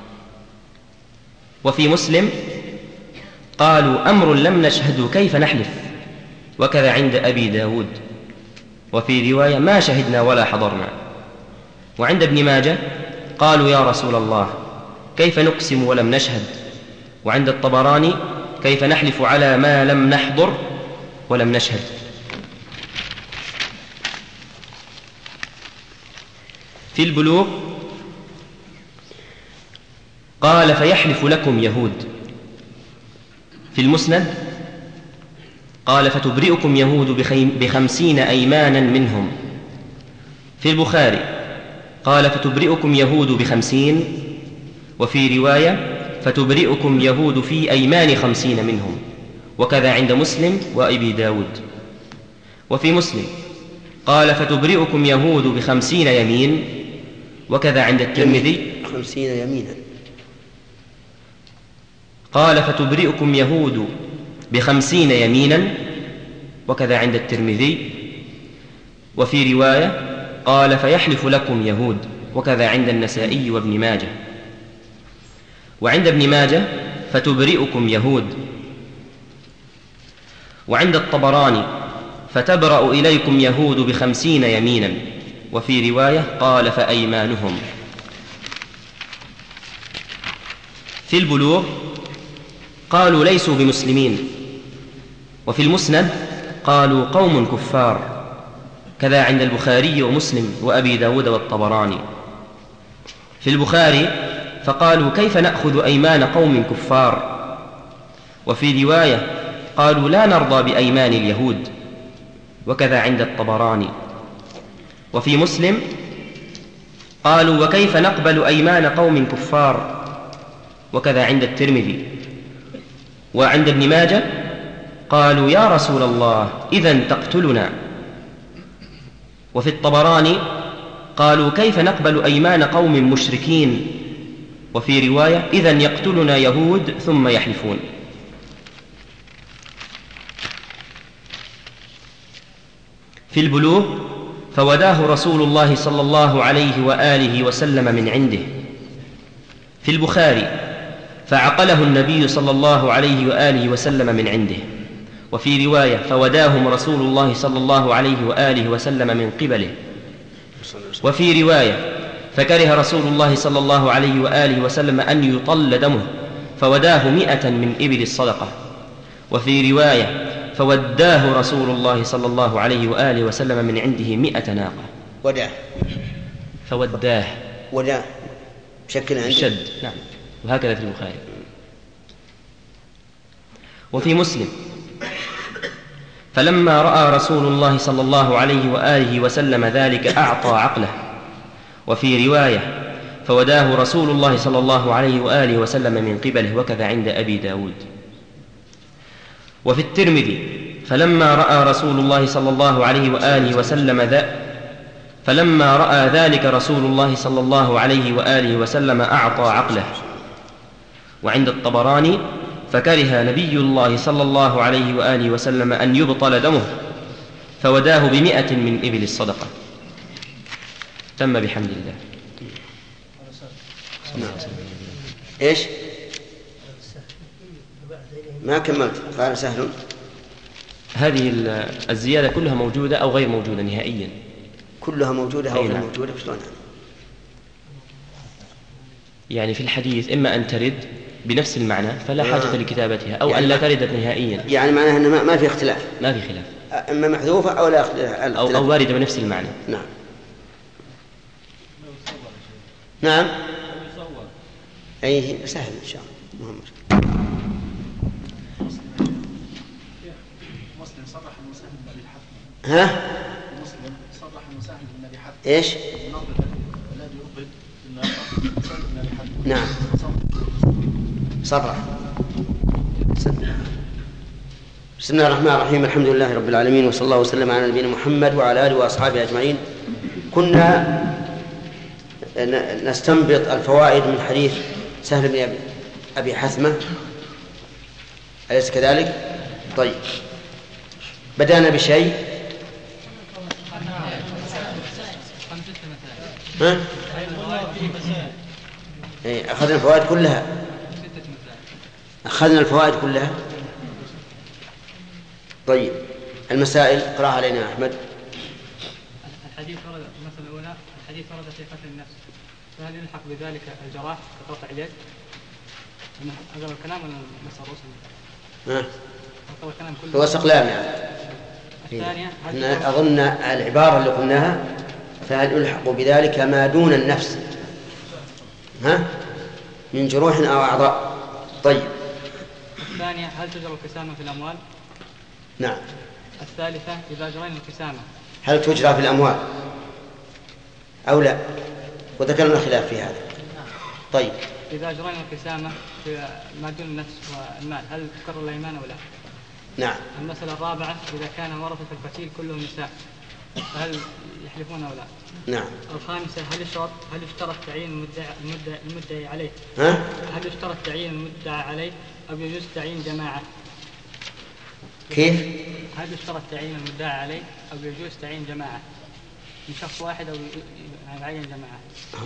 وفي مسلم قالوا أمر لم نشهد كيف نحلف، وكذا عند أبي داود. وفي رواية ما شهدنا ولا حضرنا. وعند ابن ماجه قالوا يا رسول الله كيف نقسم ولم نشهد. وعند الطبراني كيف نحلف على ما لم نحضر ولم نشهد. في البلوغ قال فيحلف لكم يهود. في المسند قال فتبرئكم يهود بخمسين أيمانا منهم. في البخاري قال فتبرئكم يهود بخمسين. وفي رواية فتبرئكم يهود في أيمان خمسين منهم، وكذا عند مسلم وأبي داود. وفي مسلم قال فتبرئكم يهود بخمسين يمين، وكذا عند الترمذي خمسين يمينا. قال فتبرئكم يهود بخمسين يمينا، وكذا عند الترمذي. وفي رواية قال فيحلف لكم يهود، وكذا عند النسائي وابن ماجه. وعند ابن ماجه فتبرئكم يهود. وعند الطبراني فتبرأ إليكم يهود بخمسين يمينا، وفي رواية قال فأيمانهم. في البلوغ قالوا ليسوا بمسلمين، وفي المسند قالوا قوم كفار، كذا عند البخاري ومسلم وأبي داود والطبراني. في البخاري فقالوا كيف نأخذ أيمان قوم كفار، وفي رواية قالوا لا نرضى بأيمان اليهود، وكذا عند الطبراني. وفي مسلم قالوا وكيف نقبل أيمان قوم كفار، وكذا عند الترمذي. وعند ابن ماجه قالوا يا رسول الله إذن تقتلنا. وفي الطبراني قالوا كيف نقبل أيمان قوم مشركين، وفي رواية إذن يقتلنا يهود ثم يحلفون. في البلوغ فوداه رسول الله صلى الله عليه وآله وسلم من عنده. في البخاري فعقله النبي صلى الله عليه وآله وسلم من عنده. وفي رواية فوداهم رسول الله صلى الله عليه وآله وسلم من قبله. وفي رواية فكره رسول الله صلى الله عليه وآله وسلم أن يطل دمه فوداه مئة من إبل الصدقة. وفي رواية فوداه رسول الله صلى الله عليه وآله وسلم من عنده مئة ناقة. وداه فوداه وداه بشكل عنده شد، نعم، وهكذا في البخاري. وفي مسلم فلما رأى رسول الله صلى الله عليه وآله وسلم ذلك أعطى عقله. وفي رواية فوداه رسول الله صلى الله عليه وآله وسلم من قبله، وكذا عند أبي داود. وفي الترمذي فلما رأى رسول الله صلى الله عليه وآله وسلم ذا فلما رأى ذلك رسول الله صلى الله عليه وآله وسلم أعطى عقله. وعند الطبراني فكره نبي الله صلى الله عليه وآله وسلم أن يبطل دمه فوداه بمئة من إبل الصدقة. تم بحمد الله. إيش ما كملت؟ قال سهل. هذه الزيادة كلها موجودة أو غير موجودة نهائيا؟ كلها موجودة أو غير موجودة. شلون يعني في الحديث إما أن ترد بنفس المعنى فلا حاجة لكتابتها، أو يعني أن لا ترد نهائيا، يعني معناها أن ما في اختلاف، ما في خلاف، إما محذوفة أو لا اختلاف، أو, أو واردة بنفس المعنى. نعم نعم أي سهل إن شاء الله. مهم. مسلم صرح المساهم بالنبي حتى. ها؟ مسلم صرح المساهم بالنبي حتى. إيش؟ الذي يقبل بالنبي حتى. نعم. صرح. بسم الله الرحمن الرحيم. الحمد لله رب العالمين، وصلى الله وسلم على نبينا محمد وعلى آله وأصحابه أجمعين. كنا نستنبط الفوائد من حديث سهل بن أبي حثمة، أليس كذلك؟ طيب، بدأنا بشيء. ها؟ إيه، أخذنا الفوائد كلها. أخذنا الفوائد كلها. طيب، المسائل اقرأها علينا أحمد. الحديث ورد المسألة الأولى، الحديث ورد في قتل النفس، فهل يلحق بذلك الجراح كقطع اليد؟ هذا الكلام ولا مسألة رسم؟ ها؟ هو استقلال يعني. الثانية أظن العبارة اللي قلناها فهل يلحق بذلك ما دون النفس، ها؟ من جروح أو أعضاء. طيب. الثانية هل تجرى القسامة في الأموال؟ نعم. الثالثة إذا جرينا القسامة هل تجرى في الأموال أو لا؟ وذكرنا خلاف في هذا. طيب، إذا جرينا القسامة في ما دون النفس والمال هل تكرر الأيمان أو لا؟ نعم. المسألة الرابعة إذا كان ورثة القتيل كلهم نساء هل يحلفون أو لا؟ نعم. الخامسة هل يشترط هل يشترط تعيين المدعي, المدعي, المدعي عليه؟ ها؟ هل يشترط تعيين المدعي عليه أو يجوز تعيين جماعة؟ كيف؟ هل يشترط تعيين المدعي عليه أو يجوز تعيين جماعة من شخص واحد أو يعين جماعة؟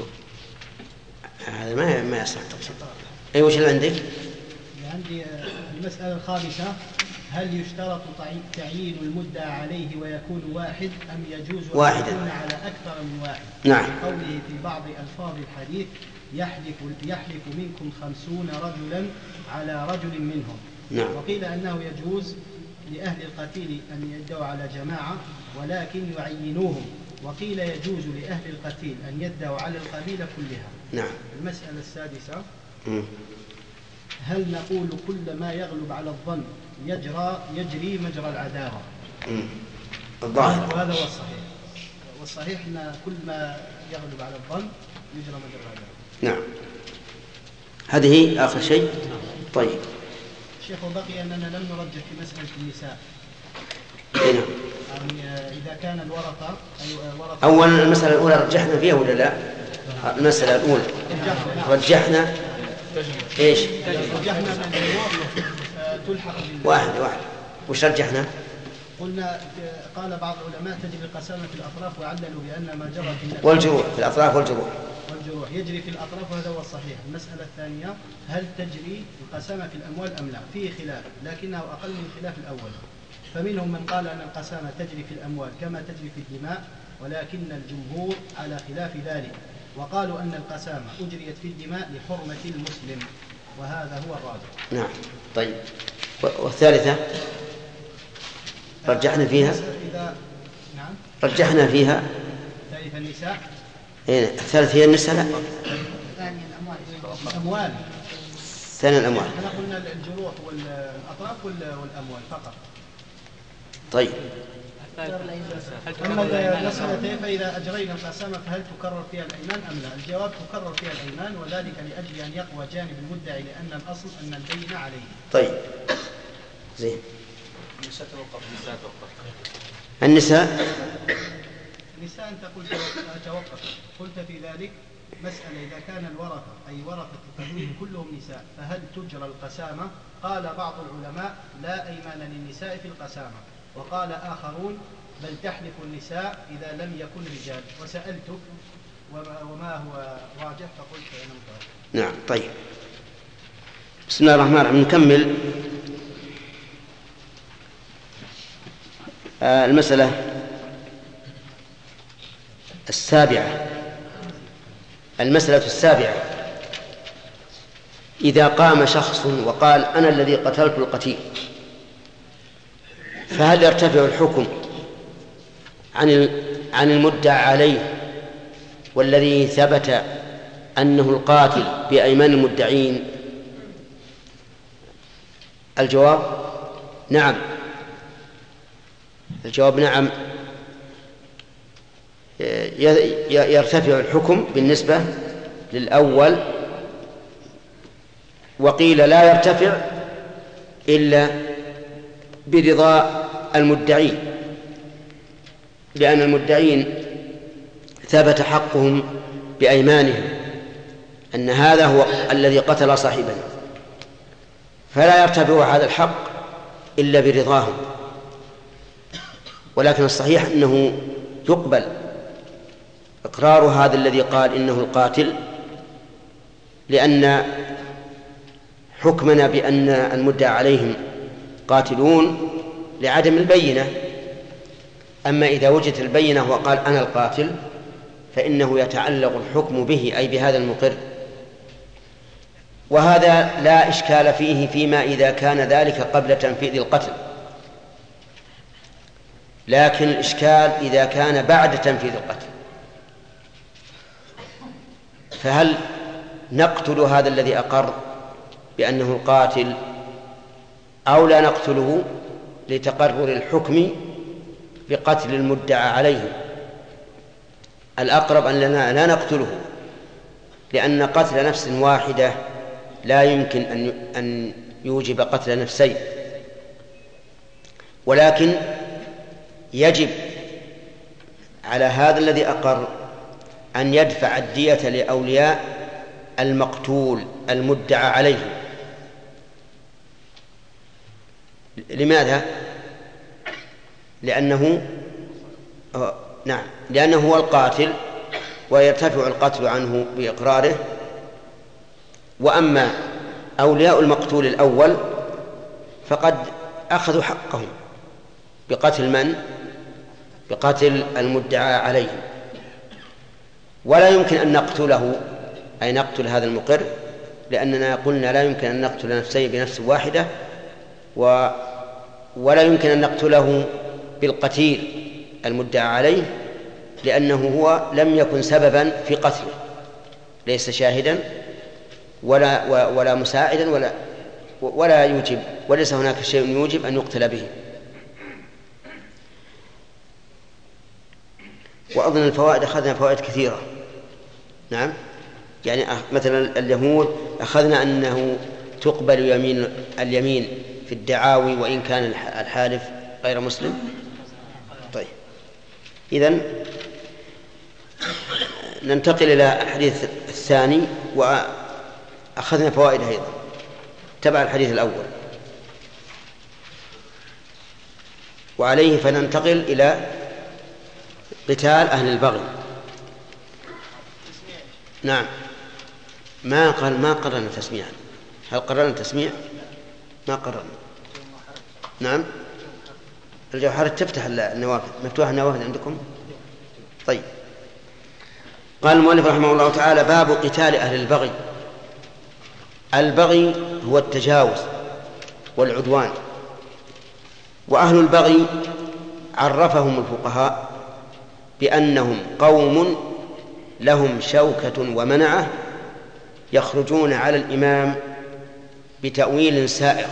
هذا ما ما يصح تقصير. أي وش اللي عندك؟ عندي المسألة الخامسة هل يشترط تعيين المدعى عليه ويكون واحد أم يجوز أن واحدا يكون على أكثر من واحد؟ نعم. قوله في بعض ألفاظ الحديث يحلف, يحلف منكم خمسون رجلا على رجل منهم. نعم. وقيل أنه يجوز لأهل القتيل أن يدعوا على جماعة ولكن يعينوهم، وقيل يجوز لأهل القتيل أن يدعوا على القبيلة كلها. نعم. المسألة السادسة، م. هل نقول كل ما يغلب على الظن يجرى يجري مجرى العداوة؟ الظاهر وهذا هو الصحيح، والصحيح أن كل ما يغلب على الظن يجرى مجرى العداوة. نعم. هذه آخر شيء. طيب شيخ، بقي أننا لم نرجح في مسألة النساء. نعم. يعني إذا كان الورثة أي ورثة أولا المسألة الأولى رجحنا فيها ولا لا؟ المسألة الأولى رجحنا إيش؟ رجحنا أن الورثة تلحق واحد واحد. وش رجحنا؟ قلنا قال بعض العلماء تجري القسامة في الأطراف وعللوا بأن ما جرى في النفس والجروح في الأطراف والجروح والجروح يجري في الأطراف، وهذا هو الصحيح. المسألة الثانية، هل تجري القسامة في الأموال أم لا؟ فيه خلاف لكنه أقل من خلاف الأول، فمنهم من قال أن القسامة تجري في الأموال كما تجري في الدماء، ولكن الجمهور على خلاف ذلك، وقالوا أن القسامة أجريت في الدماء لحرمة المسلم، وهذا هو الراجح. نعم. طيب والثالثة رجحنا فيها إذا نعم رجحنا فيها ثالث النساء. إيه الثالث هي النساء. لا ثاني الأموال. الأموال. ثاني الأموال. احنا قلنا الجروح والأطراف والأموال فقط. طيب. أما المسألة فإذا أجرينا القسامة فهل تكرر فيها الأيمان أم لا؟ الجواب تكرر فيها الأيمان، وذلك لأجل أن يقوى جانب المدعي، لأن الأصل أن البينة عليه. طيب زين. النساء توقف. النساء توقف. النساء النساء أنت قلت توقف، قلت في ذلك مسألة إذا كان الورثة أي ورثة التقديم كلهم نساء فهل تجرى القسامة؟ قال بعض العلماء لا أيمان للنساء في القسامة، وقال آخرون بل تحلف النساء إذا لم يكن رجال، وسألتك وما هو راجح فقلت أنا متوقف. نعم. طيب بسم الله الرحمن الرحيم. نكمل آه المسألة السابعة. المسألة السابعة، إذا قام شخص وقال أنا الذي قتلت القتيل، فهل يرتفع الحكم عن عن المدعى عليه والذي ثبت أنه القاتل بأيمان المدعين؟ الجواب نعم. الجواب نعم، يرتفع الحكم بالنسبة للأول، وقيل لا يرتفع إلا برضا المدعين، لأن المدعين ثبت حقهم بأيمانهم أن هذا هو الذي قتل صاحبه، فلا يرتفع هذا الحق إلا برضاهم. ولكن الصحيح أنه يقبل إقرار هذا الذي قال إنه القاتل، لأن حكمنا بأن المدعى عليهم قاتلون لعدم البينة. أما إذا وجدت البينة وقال أنا القاتل فإنه يتعلق الحكم به أي بهذا المقر، وهذا لا إشكال فيه فيما إذا كان ذلك قبل تنفيذ القتل، لكن الإشكال إذا كان بعد تنفيذ القتل، فهل نقتل هذا الذي أقر بأنه القاتل أو لا نقتله لتقرر الحكم بقتل المدعى عليه؟ الأقرب أننا لا نقتله، لأن قتل نفس واحدة لا يمكن أن يوجب قتل نفسين، ولكن يجب على هذا الذي أقر أن يدفع الدية لأولياء المقتول المدعى عليه. لماذا؟ لأنه نعم لأنه هو القاتل ويرتفع القتل عنه بإقراره. وأما أولياء المقتول الأول فقد أخذوا حقهم بقتل من؟ بقتل المدعى عليهم، ولا يمكن أن نقتله، أي نقتل هذا المقر، لأننا قلنا لا يمكن أن نقتل نفسين بنفس واحدة، و ولا يمكن أن نقتله بالقتيل المدعى عليه، لأنه هو لم يكن سببا في قتله، ليس شاهدا ولا ولا مساعدا ولا ولا يوجب، وليس هناك شيء يوجب أن يقتل به. وأظن الفوائد أخذنا فوائد كثيرة. نعم، يعني مثلا اليهود أخذنا أنه تقبل يمين اليمين في الدعاوي وإن كان الحالف غير مسلم. طيب، إذن ننتقل إلى الحديث الثاني، وأخذنا فوائد أيضا تبع الحديث الأول، وعليه فننتقل إلى قتال أهل البغي. نعم، ما قال ما قررنا تسميعا. هل قررنا تسميع؟ ما قررنا. نعم، الجوهرة تفتح النوافذ، مفتوحة النوافذ عندكم؟ طيب. قال المؤلف رحمه الله تعالى: باب قتال أهل البغي. البغي هو التجاوز والعدوان، وأهل البغي عرفهم الفقهاء بأنهم قوم لهم شوكة ومنعة يخرجون على الإمام بتأويل سائغ.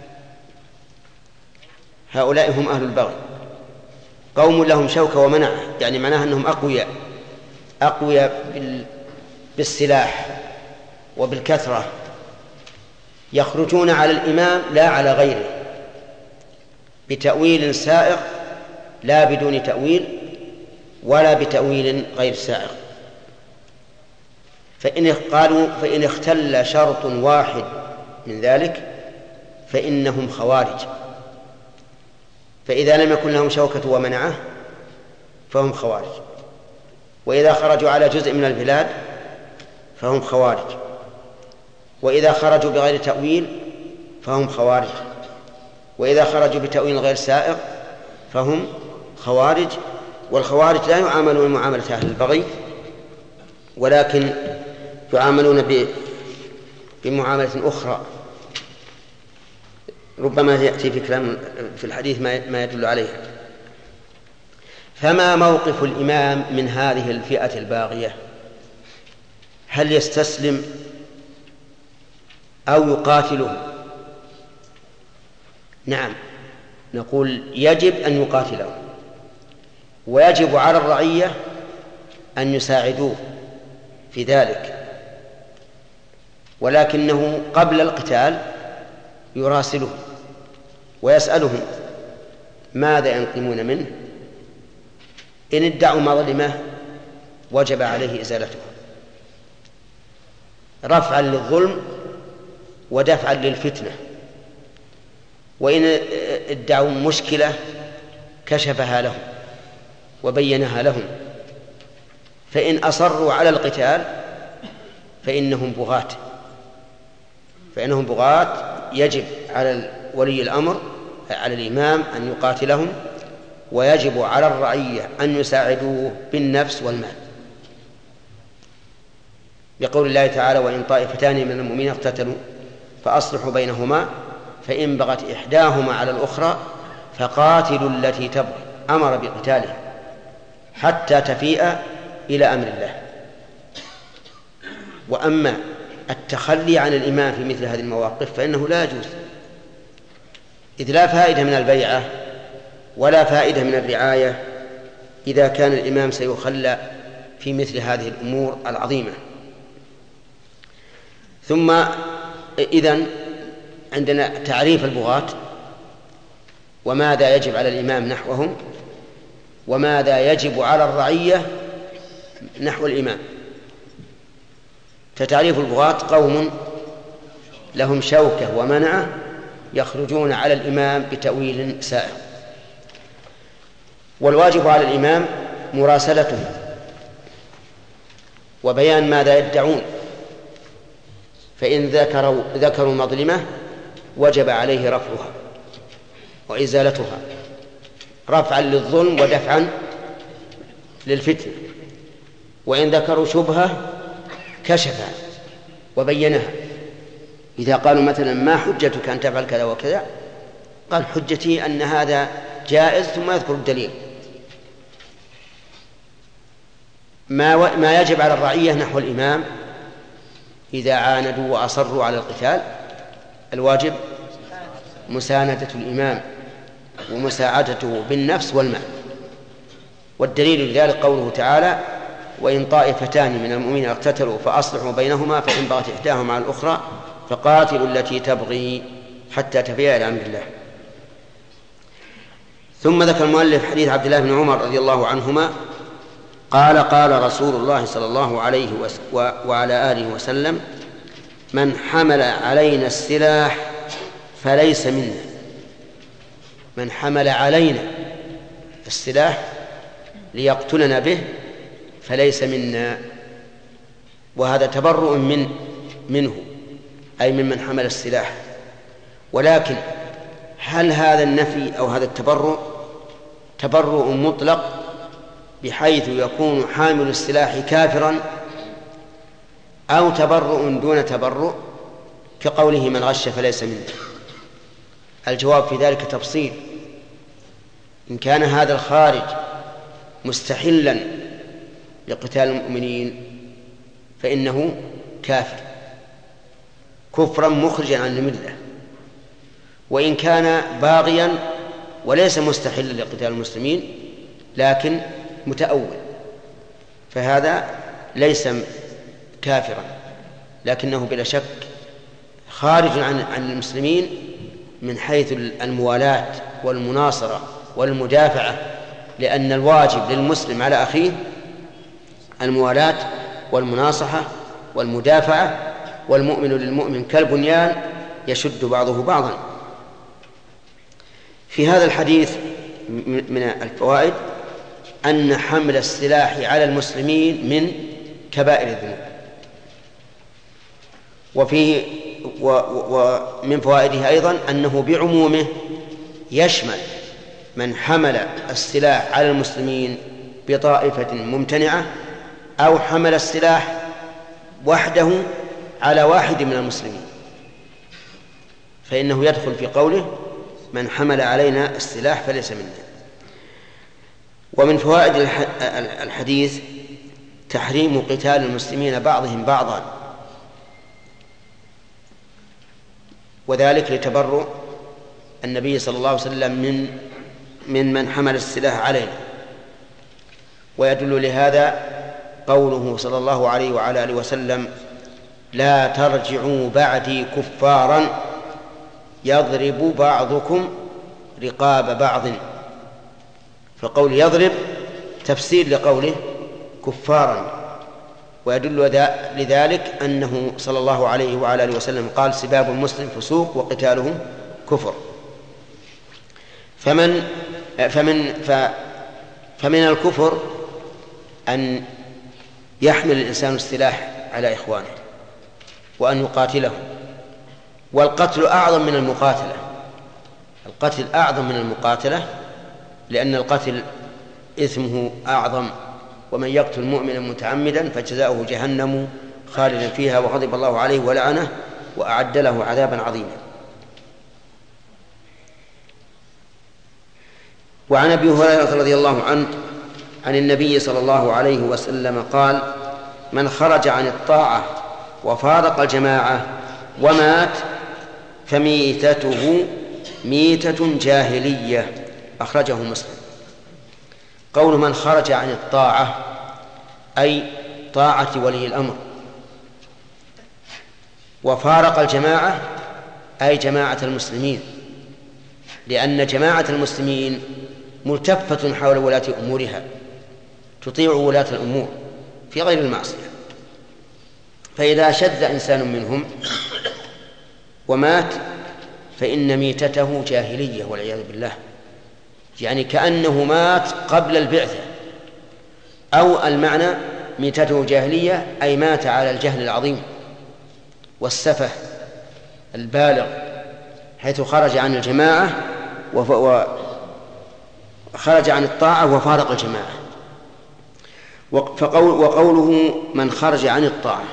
هؤلاء هم أهل البغي، قوم لهم شوكة ومنعة، يعني معناها أنهم أقوياء أقوياء بالسلاح وبالكثرة، يخرجون على الإمام لا على غيره بتأويل سائغ، لا بدون تأويل ولا بتأويل غير سائغ. فإن قالوا فإن اختل شرط واحد من ذلك فإنهم خوارج، فإذا لم يكن لهم شوكة ومنعة فهم خوارج، وإذا خرجوا على جزء من البلاد فهم خوارج، وإذا خرجوا بغير تأويل فهم خوارج، وإذا خرجوا بتأويل غير سائغ فهم خوارج. والخوارج لا يعاملون معاملة أهل البغي، ولكن يعاملون بمعاملة أخرى ربما يأتي في كلام في الحديث ما يدل عليها. فما موقف الإمام من هذه الفئة الباغية؟ هل يستسلم أو يقاتلهم؟ نعم، نقول يجب أن يقاتلهم، ويجب على الرعية أن يساعدوه في ذلك، ولكنه قبل القتال يراسلهم ويسألهم ماذا ينقمون منه. إن ادعوا مظلمة وجب عليه إزالتها رفعا للظلم ودفعا للفتنة، وإن ادعوا مشكلة كشفها لهم وبينها لهم، فإن أصروا على القتال فإنهم بغاة فإنهم بغاة يجب على ولي الأمر على الإمام أن يقاتلهم، ويجب على الرعية أن يساعدوه بالنفس والمال، بقول الله تعالى: وإن طائفتان من المؤمنين اقتتلوا فأصلحوا بينهما فإن بغت إحداهما على الأخرى فقاتلوا التي تبغي. أمر بقتالها حتى تفيء إلى أمر الله. وأما التخلي عن الإمام في مثل هذه المواقف فإنه لا يجوز، إذ لا فائدة من البيعة ولا فائدة من الرعاية إذا كان الإمام سيخلى في مثل هذه الأمور العظيمة. ثم إذن عندنا تعريف البغاة، وماذا يجب على الإمام نحوهم، وماذا يجب على الرعية نحو الإمام. فتعريف البغاة: قوم لهم شوكة ومنعة يخرجون على الإمام بتأويل سائغ. والواجب على الإمام مراسلته وبيان ماذا يدعون، فإن ذكروا ذكروا مظلمة وجب عليه رفعها، وإزالتها رفعا للظلم ودفعا للفتنة. وإن ذكروا شبهة كشفها وبينها. إذا قالوا مثلا ما حجتك أن تفعل كذا وكذا، قال حجتي أن هذا جائز، ثم يذكر الدليل. ما ما يجب على الرعية نحو الإمام إذا عاندوا وأصروا على القتال، الواجب مساندة الإمام ومساعدته بالنفس والمال. والدليل لذلك قوله تعالى: وإن طائفتان من المؤمنين اقتتلوا فأصلحوا بينهما فإن بغت إحداهما على الأخرى فقاتلوا التي تبغي حتى تفيء إلى أمر الله. ثم ذكر المؤلف حديث عبد الله بن عمر رضي الله عنهما قال: قال رسول الله صلى الله عليه وعلى آله وسلم: من حمل علينا السلاح فليس منا. من حمل علينا السلاح ليقتلنا به فليس منا. وهذا تبرؤ من منه، أي ممن حمل السلاح. ولكن هل هذا النفي أو هذا التبرؤ تبرؤ مطلق بحيث يكون حامل السلاح كافرا، أو تبرؤ دون تبرؤ كقوله: من غش فليس منا؟ الجواب في ذلك تفصيل. إن كان هذا الخارج مستحلا لقتال المؤمنين فإنه كافر كفرا مخرجا عن الملة. وإن كان باغيا وليس مستحلا لقتال المسلمين لكن متأول فهذا ليس كافرا، لكنه بلا شك خارج عن عن المسلمين من حيث الموالاة والمناصرة والمدافعة، لأن الواجب للمسلم على أخيه الموالاة والمناصحة والمدافعة، والمؤمن للمؤمن كالبنيان يشد بعضه بعضا. في هذا الحديث من الفوائد أن حمل السلاح على المسلمين من كبائر الذنوب. وفيه ومن فوائده أيضا أنه بعمومه يشمل من حمل السلاح على المسلمين بطائفة ممتنعة أو حمل السلاح وحده على واحد من المسلمين، فإنه يدخل في قوله: من حمل علينا السلاح فليس منا. ومن فوائد الحديث تحريم قتال المسلمين بعضهم بعضا، وذلك لتبرؤ النبي صلى الله عليه وسلم من من من حمل السلاح علينا. ويدل لهذا قوله صلى الله عليه وعلى آله وسلم: لا ترجعوا بعدي كفارا يضرب بعضكم رقاب بعض. فقول يضرب تفسير لقوله كفارا، ويدل لذلك أنه صلى الله عليه وعلى آله وسلم قال: سباب المسلم فسوق وقتاله كفر. فمن فمن فمن الكفر أن يحمل الإنسان السلاح على إخوانه وأن يقاتلهم، والقتل أعظم من المقاتلة. القتل أعظم من المقاتلة، لأن القتل إثمه أعظم: ومن يقتل مؤمنا متعمدا فجزاؤه جهنم خالدا فيها وغضب الله عليه ولعنه وأعد له عذابا عظيما. وعن أبي هريرة رضي الله عنه عن النبي صلى الله عليه وسلم قال: من خرج عن الطاعة وفارق الجماعة ومات فميتته ميتة جاهلية. أخرجه مسلم. قول من خرج عن الطاعة أي طاعة ولي الأمر، وفارق الجماعة أي جماعة المسلمين، لأن جماعة المسلمين ملتفة حول ولاة أمورها، تطيع ولاة الأمور في غير المعصية. فإذا شذ إنسان منهم ومات فإن ميتته جاهلية والعياذ بالله، يعني كأنه مات قبل البعثة، أو المعنى ميتته جاهلية أي مات على الجهل العظيم والسفه البالغ، حيث خرج عن الجماعة وخرج عن الطاعة وفارق الجماعة. فقول وقوله من خرج عن الطاعة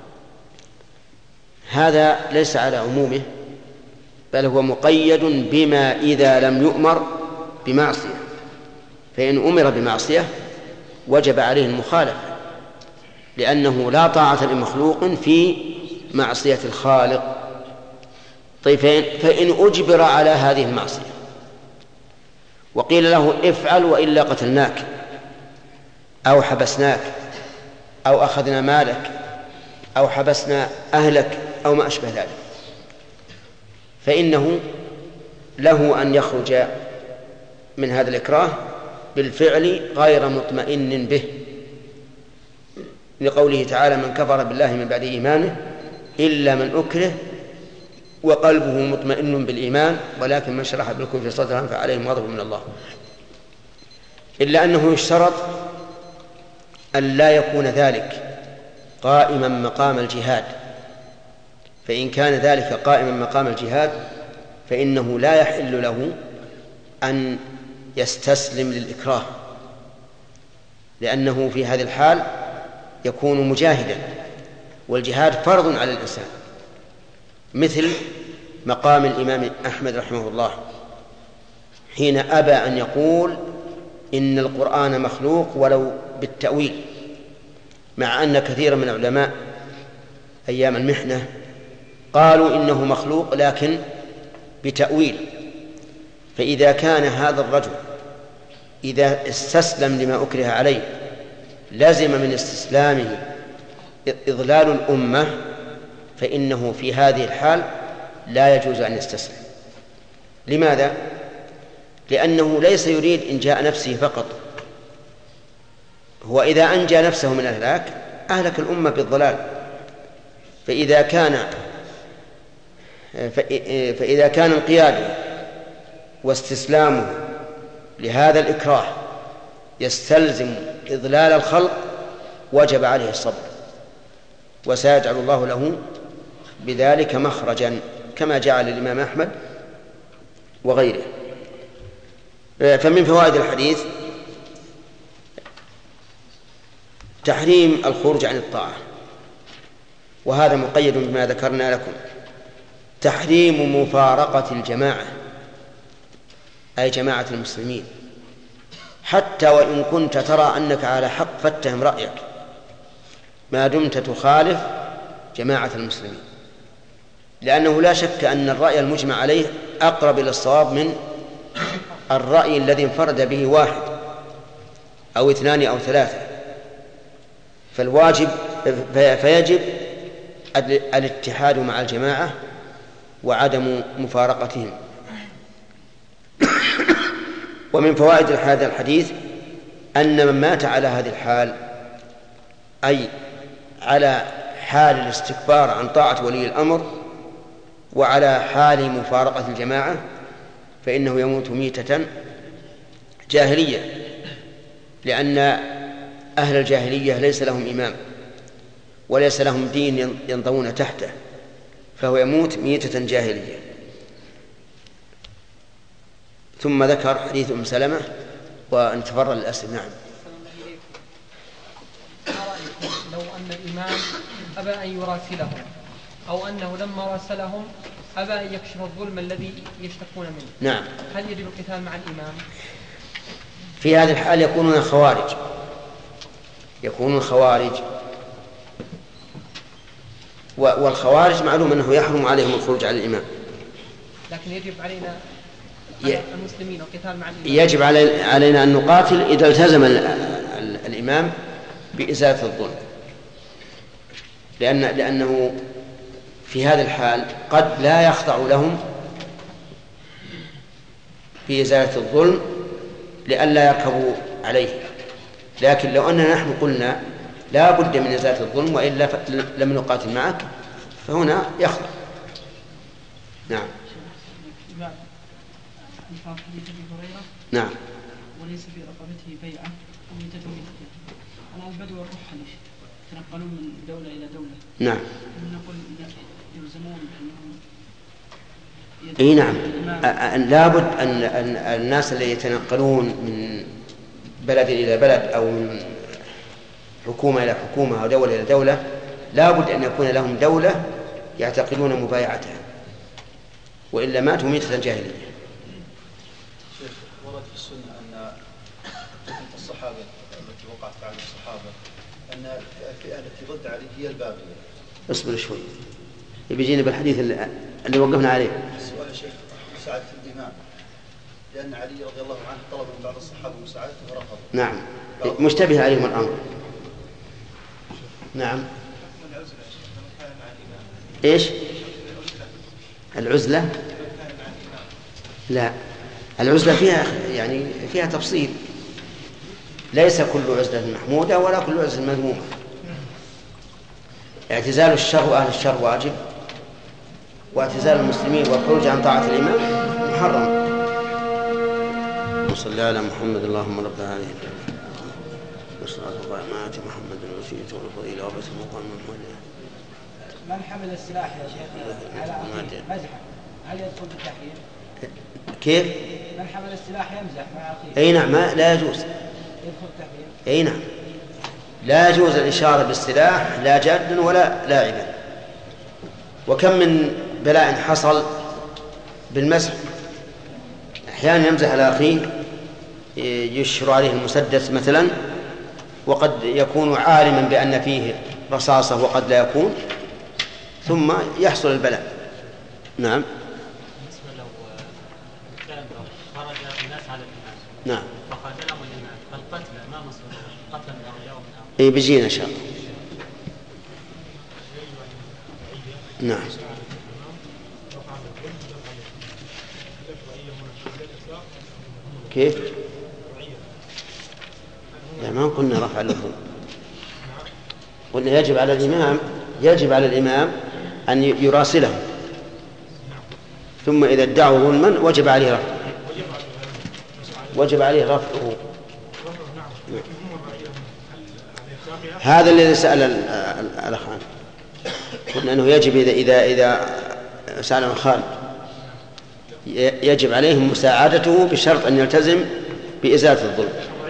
هذا ليس على عمومه، بل هو مقيد بما إذا لم يؤمر بمعصية، فإن أمر بمعصية وجب عليه المخالفة، لأنه لا طاعة لمخلوق في معصية الخالق. طيب فإن أجبر على هذه المعصية وقيل له افعل وإلا قتلناك أو حبسناك أو أخذنا مالك أو حبسنا أهلك أو ما أشبه ذلك، فإنه له أن يخرج من هذا الإكراه بالفعل غير مطمئن به، لقوله تعالى من كفر بالله من بعد إيمانه إلا من أكره وقلبه مطمئن بالإيمان ولكن من شرح بالكفر صدرا فعليهم غضب من الله. إلا أنه يشترط أن لا يكون ذلك قائما مقام الجهاد، فإن كان ذلك قائما مقام الجهاد فإنه لا يحل له أن يستسلم للإكراه، لأنه في هذه الحال يكون مجاهدا، والجهاد فرض على الإنسان، مثل مقام الإمام أحمد رحمه الله حين أبى أن يقول إن القرآن مخلوق ولو بالتأويل، مع أن كثيرا من العلماء أيام المحنة قالوا إنه مخلوق لكن بتأويل. فإذا كان هذا الرجل إذا استسلم لما أكره عليه لازم من استسلامه إضلال الأمة، فإنه في هذه الحال لا يجوز أن يستسلم. لماذا؟ لأنه ليس يريد إنجاء نفسه فقط، هو إذا أنجى نفسه من الهلاك أهلك الأمة بالضلال. فإذا كان فإذا كان انقياده واستسلامه لهذا الإكراه يستلزم إضلال الخلق وجب عليه الصبر، وسيجعل الله له بذلك مخرجا كما جعل الإمام أحمد وغيره. فمن فوائد الحديث تحريم الخروج عن الطاعة، وهذا مقيد بما ذكرنا لكم. تحريم مفارقة الجماعة أي جماعة المسلمين، حتى وإن كنت ترى أنك على حق فاتهم رأيك ما دمت تخالف جماعة المسلمين، لأنه لا شك أن الرأي المجمع عليه أقرب إلى الصواب من الرأي الذي انفرد به واحد أو اثنان أو ثلاثة. فالواجب فيجب الاتحاد مع الجماعة وعدم مفارقتهم. ومن فوائد هذا الحديث أن من مات على هذه الحال، أي على حال الاستكبار عن طاعة ولي الأمر وعلى حال مفارقة الجماعة، فإنه يموت ميتة جاهلية، لأن أهل الجاهلية ليس لهم إمام وليس لهم دين ينضوون تحته، فهو يموت ميتة جاهلية. ثم ذكر حديث أم سلمة ونتفرغ للأسئلة. نعم. ما رأيكم لو أن الإمام أبى أن يراسلهم أو أنه لما راسلهم أبى أن يكشف الظلم الذي يشتكون منه؟ نعم. هل يجب القتال مع الإمام؟ في هذه الحال يكونون خوارج، يكونون خوارج، والخوارج معلوم أنه يحرم عليهم الخروج على الإمام، لكن يجب علينا على المسلمين القتال مع الإمام. يجب علينا أن نقاتل إذا التزم الإمام بإزالة الظلم، لأن لأنه في هذا الحال قد لا يخضع لهم بإزالة الظلم لئلا يركبوا عليه. لكن لو أننا نحن قلنا لا بد من إزالة الظلم وإلا لم نقاتل معك، فهنا يخضع. نعم. نعم. وليس في رقبته بيعة وميتته ميتة. على البدو والرحل يتنقلون من دولة إلى دولة. نعم. نقول يلزمون بأنهم اي نعم، لابد أن الناس اللي يتنقلون من بلد إلى بلد أو من حكومة إلى حكومة أو دولة إلى دولة لابد أن يكون لهم دولة يعتقدون مبايعتها، وإلا ماتوا ميتة جاهلية. شيخ، ورد في السنة أن الصحابة التي وقعت على الصحابة أن الفئة التي ضد علي هي الباغية. اصبر شوي يبيجينا بالحديث اللي, اللي وقفنا عليه. السؤال يا شيخ مساعدة الإمام، لأن علي رضي الله عنه طلب من بعض الصحابة مساعدته فرفض. نعم مشتبه عليهم الأمر. نعم. إيش العزلة؟ لا، العزلة فيها يعني فيها تفصيل، ليس كل عزلة محمودة ولا كل عزلة مذمومة. اعتزال الشر وأهل الشر واجب، واعتزال المسلمين والخروج عن طاعة الإمام محرم. وصلى على محمد اللهم رب العالمين والصلاة والسلام محمد الوسيلة والفضيلة وبس مقام محمد. من حمل السلاح يا شيخ على أخيه مزحا هل يدخل بالتحريم؟ كيف؟ من حمل السلاح يمزح مع أخيه. أي نعم، ما لا يجوز. يدخل التحريم. أي نعم، لا يجوز الإشارة بالسلاح لا جادا ولا لاعبا. وكم من بلاء حصل بالمزح، أحيانا يمزح على أخيه يشر عليه المسدس مثلا وقد يكون عالما بأن فيه رصاصة وقد لا يكون، ثم يحصل البلاء. نعم. بالنسبة لو كان خرج الناس على الإمام نعم فقاتلهم الإمام فالقتل ما مصيره؟ قتل من أولياء ومن أولياء. إيه بيجينا إن شاء الله. نعم. كيف؟ لا ما قلنا رفع الظلم، قلنا يجب على الإمام يجب على الإمام أن يراسله، ثم إذا ادعوا ظلما وجب عليه رفعه وجب عليه رفعه. هذا الذي سأل الأخوان، قلنا أنه يجب إذا إذا إذا سأل خالد يجب عليهم مساعدته بشرط أن يلتزم بإزالة الظلم.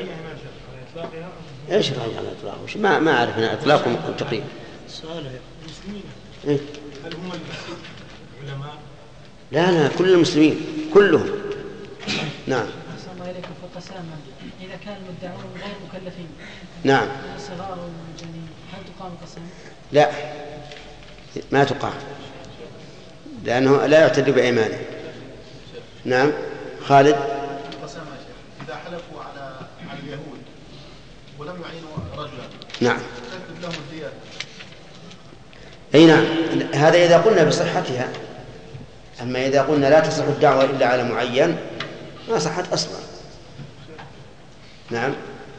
ايش راجع على الاطلاق؟ وش ما ما اعرف انا اطلاقهم تقريبا. سؤال المسلمين إيه؟ هل هم العلماء؟ لا لا كل المسلمين كلهم. نعم. أحسن الله إليكم في القسامة إذا كان المدعون غير مكلفين. نعم. صغار ومجانين هل تقام القسامة؟ لا ما تقام لأنه لا يعتد بأيمانه. نعم خالد. القسامة يا شيخ إذا حلفوا على على اليهود ولم يعينوا رجلا نعم تكتب لهم الديات. أي نعم، هذا إذا قلنا بصحتها، أما إذا قلنا لا تصح الدعوة إلا على معين ما صحت أصلا. نعم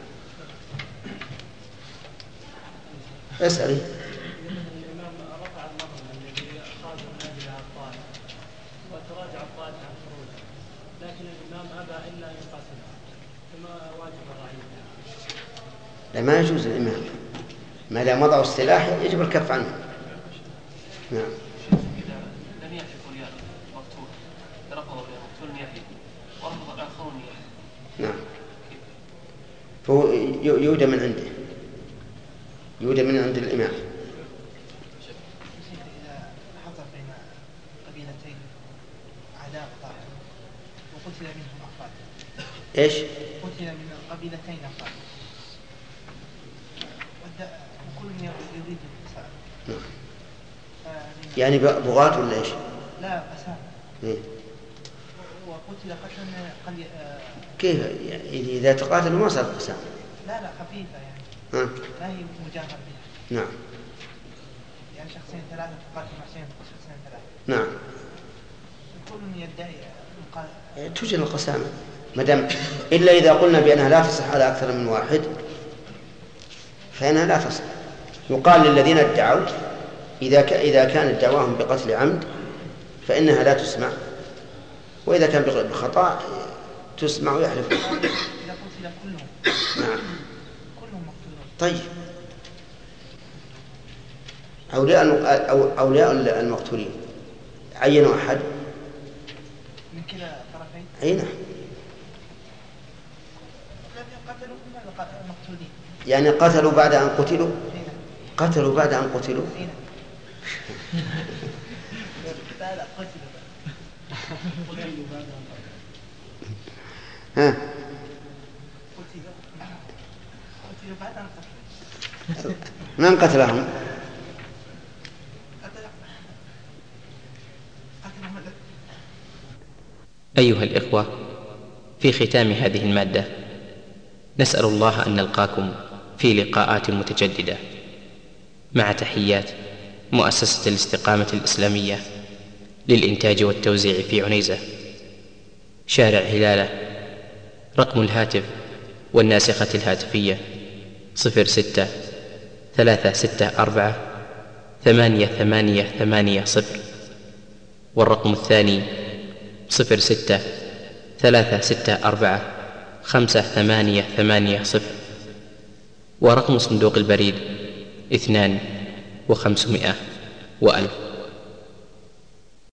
اسألي. الإمام رفع النظر الذي خرج من أجلها الطائف وتراجع الطائف عن خروجه، لكن الإمام أبى إلا أن يقاتل، فما واجب الرعية؟ لا ما يجوز الإمام ما دام وضعوا السلاح يجب الكف عنه. نعم. لم يحلف الياء مقتول رفض مقتول يحيى ورفض الآخرون يحيى. نعم فهو يودى من عنده يودى من عند الإمام. إذا حصل بين قبيلتين عداوة وقتل منهم أفراد. إيش؟ قتل من القبيلتين أفراد وكل يريد القسامة. نعم. يعني بغاة ولا إيش؟ لا قسامة. إيه؟ وقتل قتلا قل... كيف يعني إذا تقاتلوا ما صار قسامة؟ لا لا خفيفة يعني. ها؟ لا هي مجاهر بها. نعم. يعني شخصين ثلاثة تقاتل مع شخصين ثلاثة. نعم. كل يدعي مقاتل. توجد القسامة مدام إلا إذا قلنا بأنها لا تصح على أكثر من واحد فإنها لا تصح. يقال للذين ادعوا إذا ك... إذا كانت دعواهم بقتل عمد فإنها لا تسمع، وإذا كان بخطأ تسمع ويحلف. إذا قتل كلهم. نعم. كلهم مقتولون. طيب أولياء أو أولياء المقتولين عينوا أحد؟ من كلا طرفين؟ أي نعم. قتلوا المقتولين يعني قتلوا بعد أن قتلوا؟ قتلوا بعد أن قتلوا؟ ها؟ من قتلهم؟ أيها الإخوة، في ختام هذه المادة نسأل الله أن نلقاكم في لقاءات متجددة، مع تحيات مؤسسة الاستقامة الإسلامية للإنتاج والتوزيع في عنيزة، شارع هلالة. رقم الهاتف والناسخة الهاتفية صفر ستة ثلاثة ستة أربعة ثمانية ثمانية ثمانية صفر، والرقم الثاني صفر ستة ثلاثة ستة أربعة خمسة ثمانية ثمانية صفر، ورقم صندوق البريد اثنان وخمسمائة وألف.